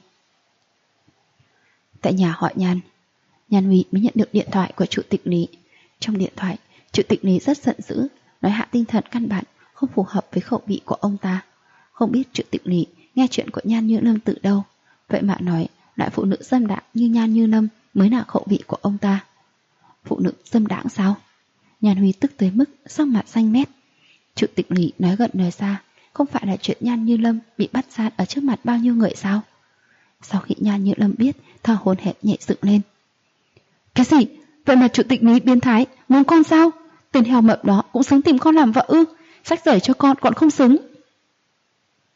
Tại nhà họ Nhan, Nhan Huy mới nhận được điện thoại của chủ tịch Lý. Trong điện thoại, chủ tịch Lý rất giận dữ, nói Hạ Tinh Thần căn bản không phù hợp với khẩu vị của ông ta. Không biết chủ tịch Lý nghe chuyện của Nhan Như Lâm từ đâu, vậy mà nói loại phụ nữ dâm đãng như Nhan Như Lâm mới là khẩu vị của ông ta. Phụ nữ dâm đãng sao? Nhan Huy tức tới mức sắc mặt xanh mét. Chủ tịch Lý nói gần nói xa, không phải là chuyện Nhan Như Lâm bị bắt gian ở trước mặt bao nhiêu người sao? Sau khi Nhan Như Lâm biết, thở hổn hển nhảy dựng lên. Cái gì? Vậy mà chủ tịch Lý biến thái, muốn con sao? Tên heo mập đó cũng xứng tìm con làm vợ ư? Sách giày cho con còn không xứng.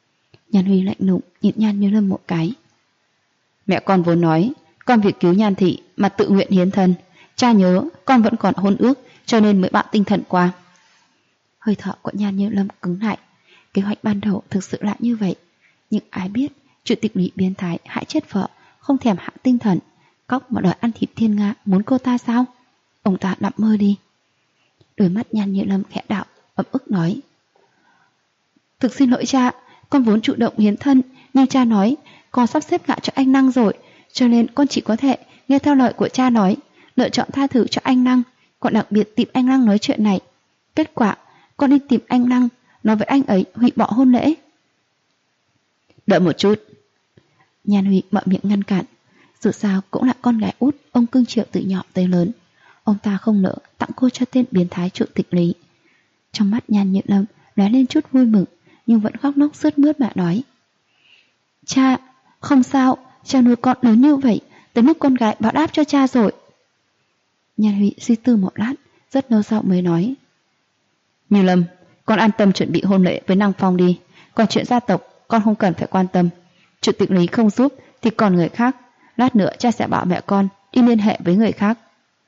Nhan Huy lạnh lùng nhìn Nhan Như Lâm một cái. Mẹ con vốn nói con vì cứu Nhan thị mà tự nguyện hiến thân. Cha nhớ con vẫn còn hôn ước, cho nên mới bạo tinh thần qua. Hơi thở của Nhan Như Lâm cứng lại. Kế hoạch ban đầu thực sự là như vậy, nhưng ai biết chủ tịch Lý biến thái hại chết vợ, không thèm hạ tinh thần, cóc mà đòi ăn thịt thiên nga, muốn cô ta sao? Ông ta nằm mơ đi. Đôi mắt Nhan Như Lâm khẽ đạo, ấm ức nói: Thực xin lỗi cha, con vốn chủ động hiến thân, nhưng cha nói con sắp xếp gả cho anh Năng rồi, cho nên con chỉ có thể nghe theo lời của cha nói, lựa chọn tha thứ cho anh Năng. Con đặc biệt tìm anh Năng nói chuyện này. Kết quả con đi tìm anh Năng, nói với anh ấy hủy bỏ hôn lễ. Đợi một chút. Nhan Huy mở miệng ngăn cản. Dù sao cũng là con gái út ông cưng chiều từ nhỏ tới lớn, ông ta không nỡ tặng cô cho tên biến thái chủ tịch Lý. Trong mắt Nhan Như Lâm lóe lên chút vui mừng, nhưng vẫn khóc nóc sướt mướt mà nói: Cha, không sao, cha nuôi con lớn như vậy, tới mức con gái báo đáp cho cha rồi. Nhan Huy suy tư một lát, rất lâu sau mới nói: Như Lâm, con an tâm chuẩn bị hôn lễ với Năng Phong đi. Còn chuyện gia tộc con không cần phải quan tâm. Chủ tịch Lý không giúp thì còn người khác. Lát nữa cha sẽ bảo mẹ con đi liên hệ với người khác.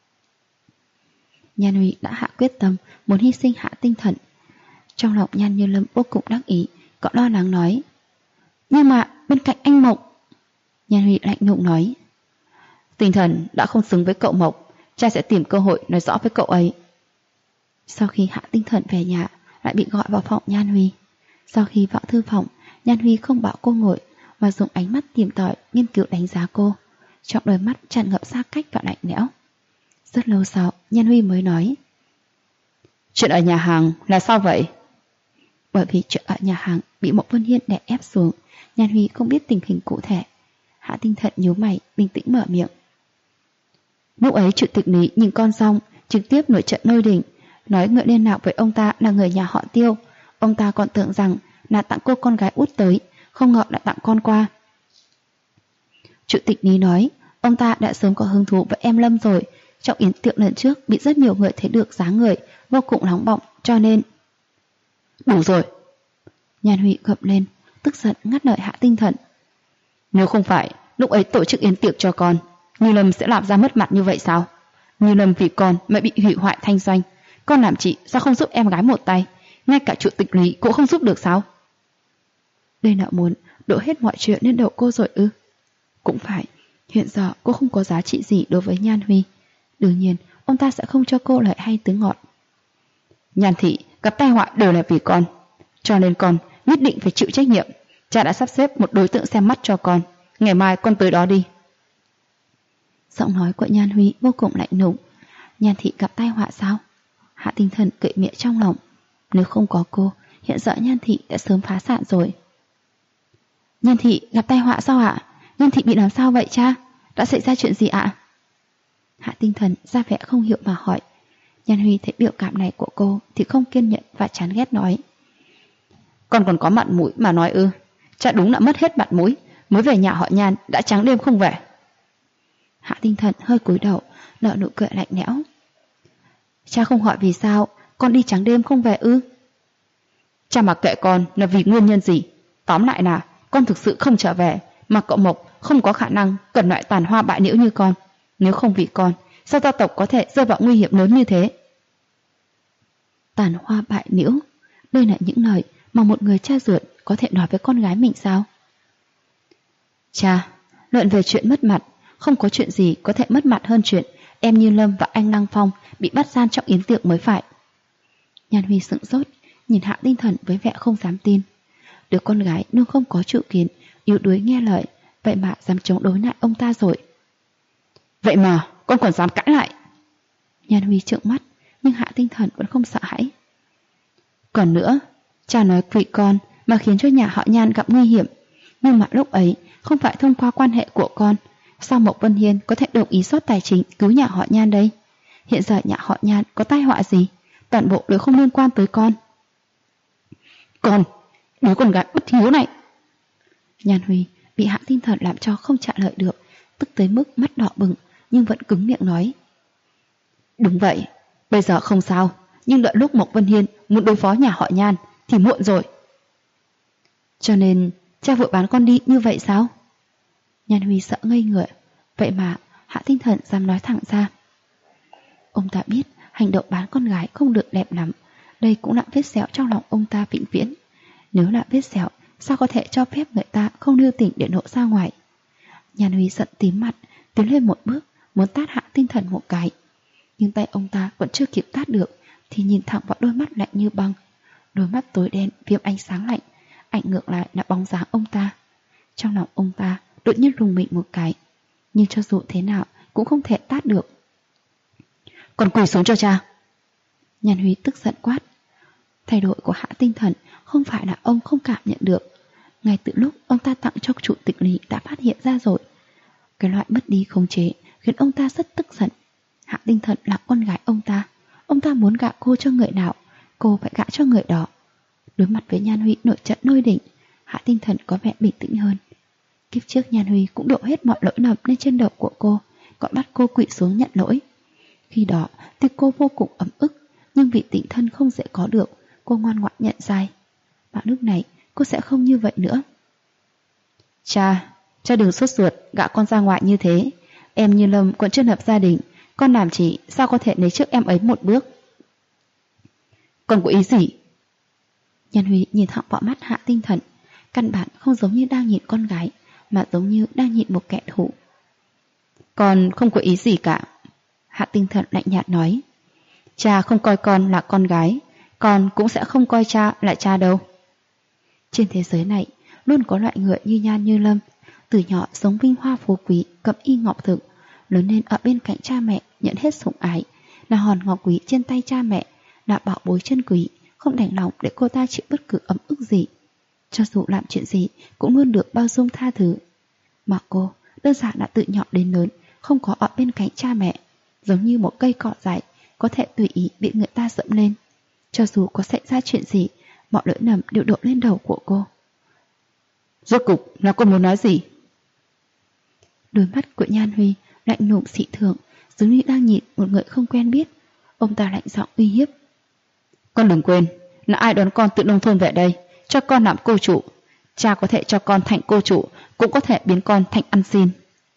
Nhan Huy đã hạ quyết tâm muốn hy sinh hạ tinh thần. Trong lòng Nhan Như Lâm vô cùng đắc ý, cậu lo lắng nói: Nhưng mà bên cạnh anh Mộc. Nhan Huy lạnh lùng nói: Tinh thần đã không xứng với cậu Mộc, cha sẽ tìm cơ hội nói rõ với cậu ấy. Sau khi hạ tinh thần về nhà, lại bị gọi vào phòng Nhan Huy. Sau khi vào thư phòng, Nhan Huy không bảo cô ngồi, mà dùng ánh mắt tìm tòi nghiên cứu đánh giá cô. Trong đôi mắt tràn ngập xa cách và lạnh lẽo. Rất lâu sau, Nhan Huy mới nói: Chuyện ở nhà hàng là sao vậy? Bởi vì chuyện ở nhà hàng bị Mộc Vân Hiên đè ép xuống, Nhan Huy không biết tình hình cụ thể. Hạ tinh thần nhíu mày, bình tĩnh mở miệng: Lúc ấy chủ tịch Lý nhìn con xong, trực tiếp nổi trận lôi đình, nói người liên lạc với ông ta là người nhà họ Tiêu. Ông ta còn tưởng rằng là tặng cô con gái út tới, không ngờ đã tặng con qua. Chủ tịch Lý nói ông ta đã sớm có hứng thú với em Lâm rồi. Trong yến tiệc lần trước bị rất nhiều người thấy được dáng người vô cùng nóng bỏng, cho nên... Đủ rồi. Nhan Huy gầm lên, tức giận ngắt lời Hạ Tinh Thần. Nếu không phải lúc ấy tổ chức yến tiệc cho con, Như Lâm sẽ làm ra mất mặt như vậy sao? Như Lâm vì con mà bị hủy hoại thanh danh, con làm chị sao không giúp em gái một tay? Ngay cả chủ tịch Lý cũng không giúp được sao? Đây là muốn đổ hết mọi chuyện lên đầu cô rồi ư? Cũng phải, hiện giờ cô không có giá trị gì đối với Nhan Huy. Đương nhiên ông ta sẽ không cho cô lời hay tiếng ngọt. Nhan thị gặp tai họa đều là vì con, cho nên con nhất định phải chịu trách nhiệm. Cha đã sắp xếp một đối tượng xem mắt cho con, ngày mai con tới đó đi. Giọng nói của Nhan Huy vô cùng lạnh lùng. Nhan thị gặp tai họa sao? Hạ Tinh Thần cười miệng trong lòng. Nếu không có cô, hiện giờ Nhan thị đã sớm phá sản rồi. Nhan thị gặp tai họa sao ạ? Nhan thị bị làm sao vậy cha? Đã xảy ra chuyện gì ạ? Hạ Tinh Thần ra vẻ không hiểu mà hỏi. Nhan Huy thấy biểu cảm này của cô thì không kiên nhẫn và chán ghét nói. Con còn có mặt mũi mà nói ư? Cha đúng là mất hết mặt mũi, mới về nhà họ Nhan đã trắng đêm không về. Hạ Tinh Thần hơi cúi đầu, nở nụ cười lạnh lẽo. Cha không hỏi vì sao con đi trắng đêm không về ư? Cha mặc kệ con là vì nguyên nhân gì. Tóm lại là con thực sự không trở về, mà cậu Mộc không có khả năng cần loại tàn hoa bại liễu như con. Nếu không vì con, sao gia tộc có thể rơi vào nguy hiểm lớn như thế? Tàn hoa bại liễu, đây là những lời mà một người cha ruột có thể nói với con gái mình sao? Cha, luận về chuyện mất mặt, không có chuyện gì có thể mất mặt hơn chuyện em Như Lâm và anh Năng Phong bị bắt gian trong yến tiệc mới phải. Nhan Huy sững sốt, nhìn Hạ Tinh Thần với vẻ không dám tin. Đứa con gái luôn không có chủ kiến, yếu đuối nghe lời, vậy mà dám chống đối lại ông ta rồi. Vậy mà con còn dám cãi lại? Nhan Huy trợn mắt, nhưng Hạ Tinh Thần vẫn không sợ hãi. Còn nữa, cha nói quỵ con mà khiến cho nhà họ Nhan gặp nguy hiểm, nhưng mà lúc ấy không phải thông qua quan hệ của con, sao Mộc Vân Hiên có thể đồng ý rót tài chính cứu nhà họ Nhan đây? Hiện giờ nhà họ Nhan có tai họa gì, toàn bộ đều không liên quan tới con. Con, đứa con gái bất hiếu này! Nhan Huy bị Hạ Tinh Thần làm cho không trả lời được, tức tới mức mắt đỏ bừng, nhưng vẫn cứng miệng nói. Đúng vậy, bây giờ không sao, nhưng đợi lúc Mộc Vân Hiên muốn đối phó nhà họ Nhan thì muộn rồi. Cho nên Cha vội bán con đi như vậy sao? Nhan Huy sợ ngây người. Vậy mà Hạ Tinh Thần dám nói thẳng ra. Ông ta biết hành động bán con gái không được đẹp lắm. Đây cũng là vết sẹo trong lòng ông ta vĩnh viễn. Nếu là vết sẹo, sao có thể cho phép người ta không lưu tình để nộ ra ngoài? Nhan Huy giận tím mặt, tiến lên một bước, muốn tát Hạ Tinh Thần một cái. Nhưng tay ông ta vẫn chưa kịp tát được, thì nhìn thẳng vào đôi mắt lạnh như băng. Đôi mắt tối đen viêm ánh sáng lạnh, ảnh ngược lại là bóng dáng ông ta. Trong lòng ông ta đột nhiên rùng mình một cái, nhưng cho dù thế nào cũng không thể tát được. Còn quỳ xuống cho cha. Nhan Huy tức giận quát. Thay đổi của Hạ Tinh Thần không phải là ông không cảm nhận được. Ngay từ lúc ông ta tặng cho chủ tịch Lý đã phát hiện ra rồi. Cái loại mất đi khống chế khiến ông ta rất tức giận. Hạ Tinh Thần là con gái ông ta muốn gả cô cho người nào, cô phải gả cho người đó. Đối mặt với Nhan Huy nổi trận lôi đình, Hạ Tinh Thần có vẻ bình tĩnh hơn. Kiếp trước Nhan Huy cũng đổ hết mọi lỗi lầm lên trên đầu của cô, còn bắt cô quỵ xuống nhận lỗi. Khi đó thì cô vô cùng ấm ức, nhưng vì tình thân không dễ có được, cô ngoan ngoãn nhận sai. Và lúc này cô sẽ không như vậy nữa. Cha đừng sốt ruột gả con ra ngoại như thế. Em như Lâm còn chưa lập gia đình, con làm chị sao có thể lấy trước em ấy một bước? Con có ý gì? Nhan Huy nhìn thẳng vào mắt Hạ Tinh Thần, căn bản không giống như đang nhìn con gái, mà giống như đang nhìn một kẻ thù. Con không có ý gì cả. Hạ Tinh Thần lạnh nhạt nói. Cha không coi con là con gái, con cũng sẽ không coi cha là cha đâu. Trên thế giới này luôn có loại người như Nhan như Lâm, từ nhỏ sống vinh hoa phú quý, cẩm y ngọc thực, lớn lên ở bên cạnh cha mẹ, nhận hết sủng ái, là hòn ngọc quý trên tay cha mẹ, là bảo bối chân quý, không đành lòng để cô ta chịu bất cứ ấm ức gì. Cho dù làm chuyện gì cũng luôn được bao dung tha thứ. Mà cô đơn giản đã từ nhỏ đến lớn không có ở bên cạnh cha mẹ, giống như một cây cỏ dại có thể tùy ý bị người ta dẫm lên. Cho dù có xảy ra chuyện gì, mọi lỗi lầm đều đổ lên đầu của cô. Rốt cục là con muốn nói gì? Đôi mắt của Nhan Huy lạnh lùng dị thường, giống như đang nhìn một người không quen biết. Ông ta lạnh giọng uy hiếp. Con đừng quên, là ai đón con từ nông thôn về đây, cho con làm cô chủ. Cha có thể cho con thành cô chủ, cũng có thể biến con thành ăn xin.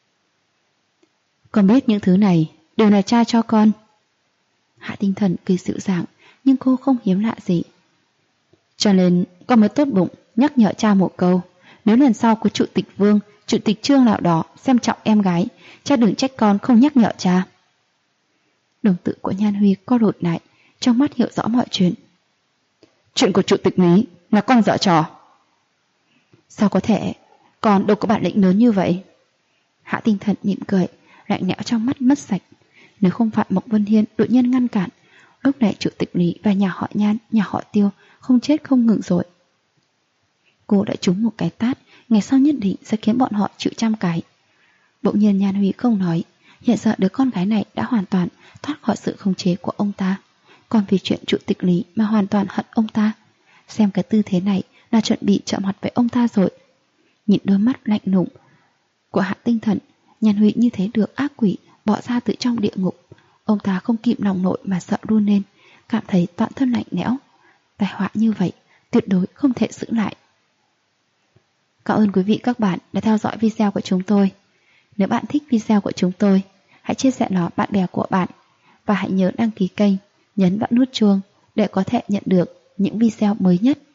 Con biết những thứ này đều là cha cho con. Hạ Tinh Thần cười dịu dàng, nhưng cô không hiếm lạ gì. Cho nên con mới tốt bụng nhắc nhở cha một câu. Nếu lần sau có chủ tịch Vương, chủ tịch Trương nào đó xem trọng em gái, cha đừng trách con không nhắc nhở cha. Đồng tử của Nhan Huy co rụt lại, trong mắt hiểu rõ mọi chuyện. Chuyện của chủ tịch Lý là con dở trò. Sao có thể, con đâu có bản lĩnh lớn như vậy. Hạ Tinh Thần mỉm cười, lạnh lẽo trong mắt mất sạch. Nếu không phải Mộc Vân Hiên đột nhiên ngăn cản, lúc này chủ tịch Lý và nhà họ Nhan, nhà họ Tiêu không chết không ngừng rồi. Cô đã trúng một cái tát, ngày sau nhất định sẽ khiến bọn họ chịu trăm cái. Bỗng nhiên Nhan Huy không nói, hiện giờ đứa con gái này đã hoàn toàn thoát khỏi sự khống chế của ông ta, còn vì chuyện chủ tịch Lý mà hoàn toàn hận ông ta. Xem cái tư thế này là chuẩn bị chạm mặt với ông ta rồi. Nhìn đôi mắt lạnh lùng của Hạ Tinh Thần, Nhan Huy như thấy được ác quỷ bỏ ra từ trong địa ngục. Ông ta không kìm lòng nổi mà sợ run lên, cảm thấy toàn thân lạnh lẽo. Tai họa như vậy tuyệt đối không thể giữ lại. Cảm ơn quý vị các bạn đã theo dõi video của chúng tôi. Nếu bạn thích video của chúng tôi, hãy chia sẻ nó bạn bè của bạn và hãy nhớ đăng ký kênh, nhấn vào nút chuông để có thể nhận được những video mới nhất.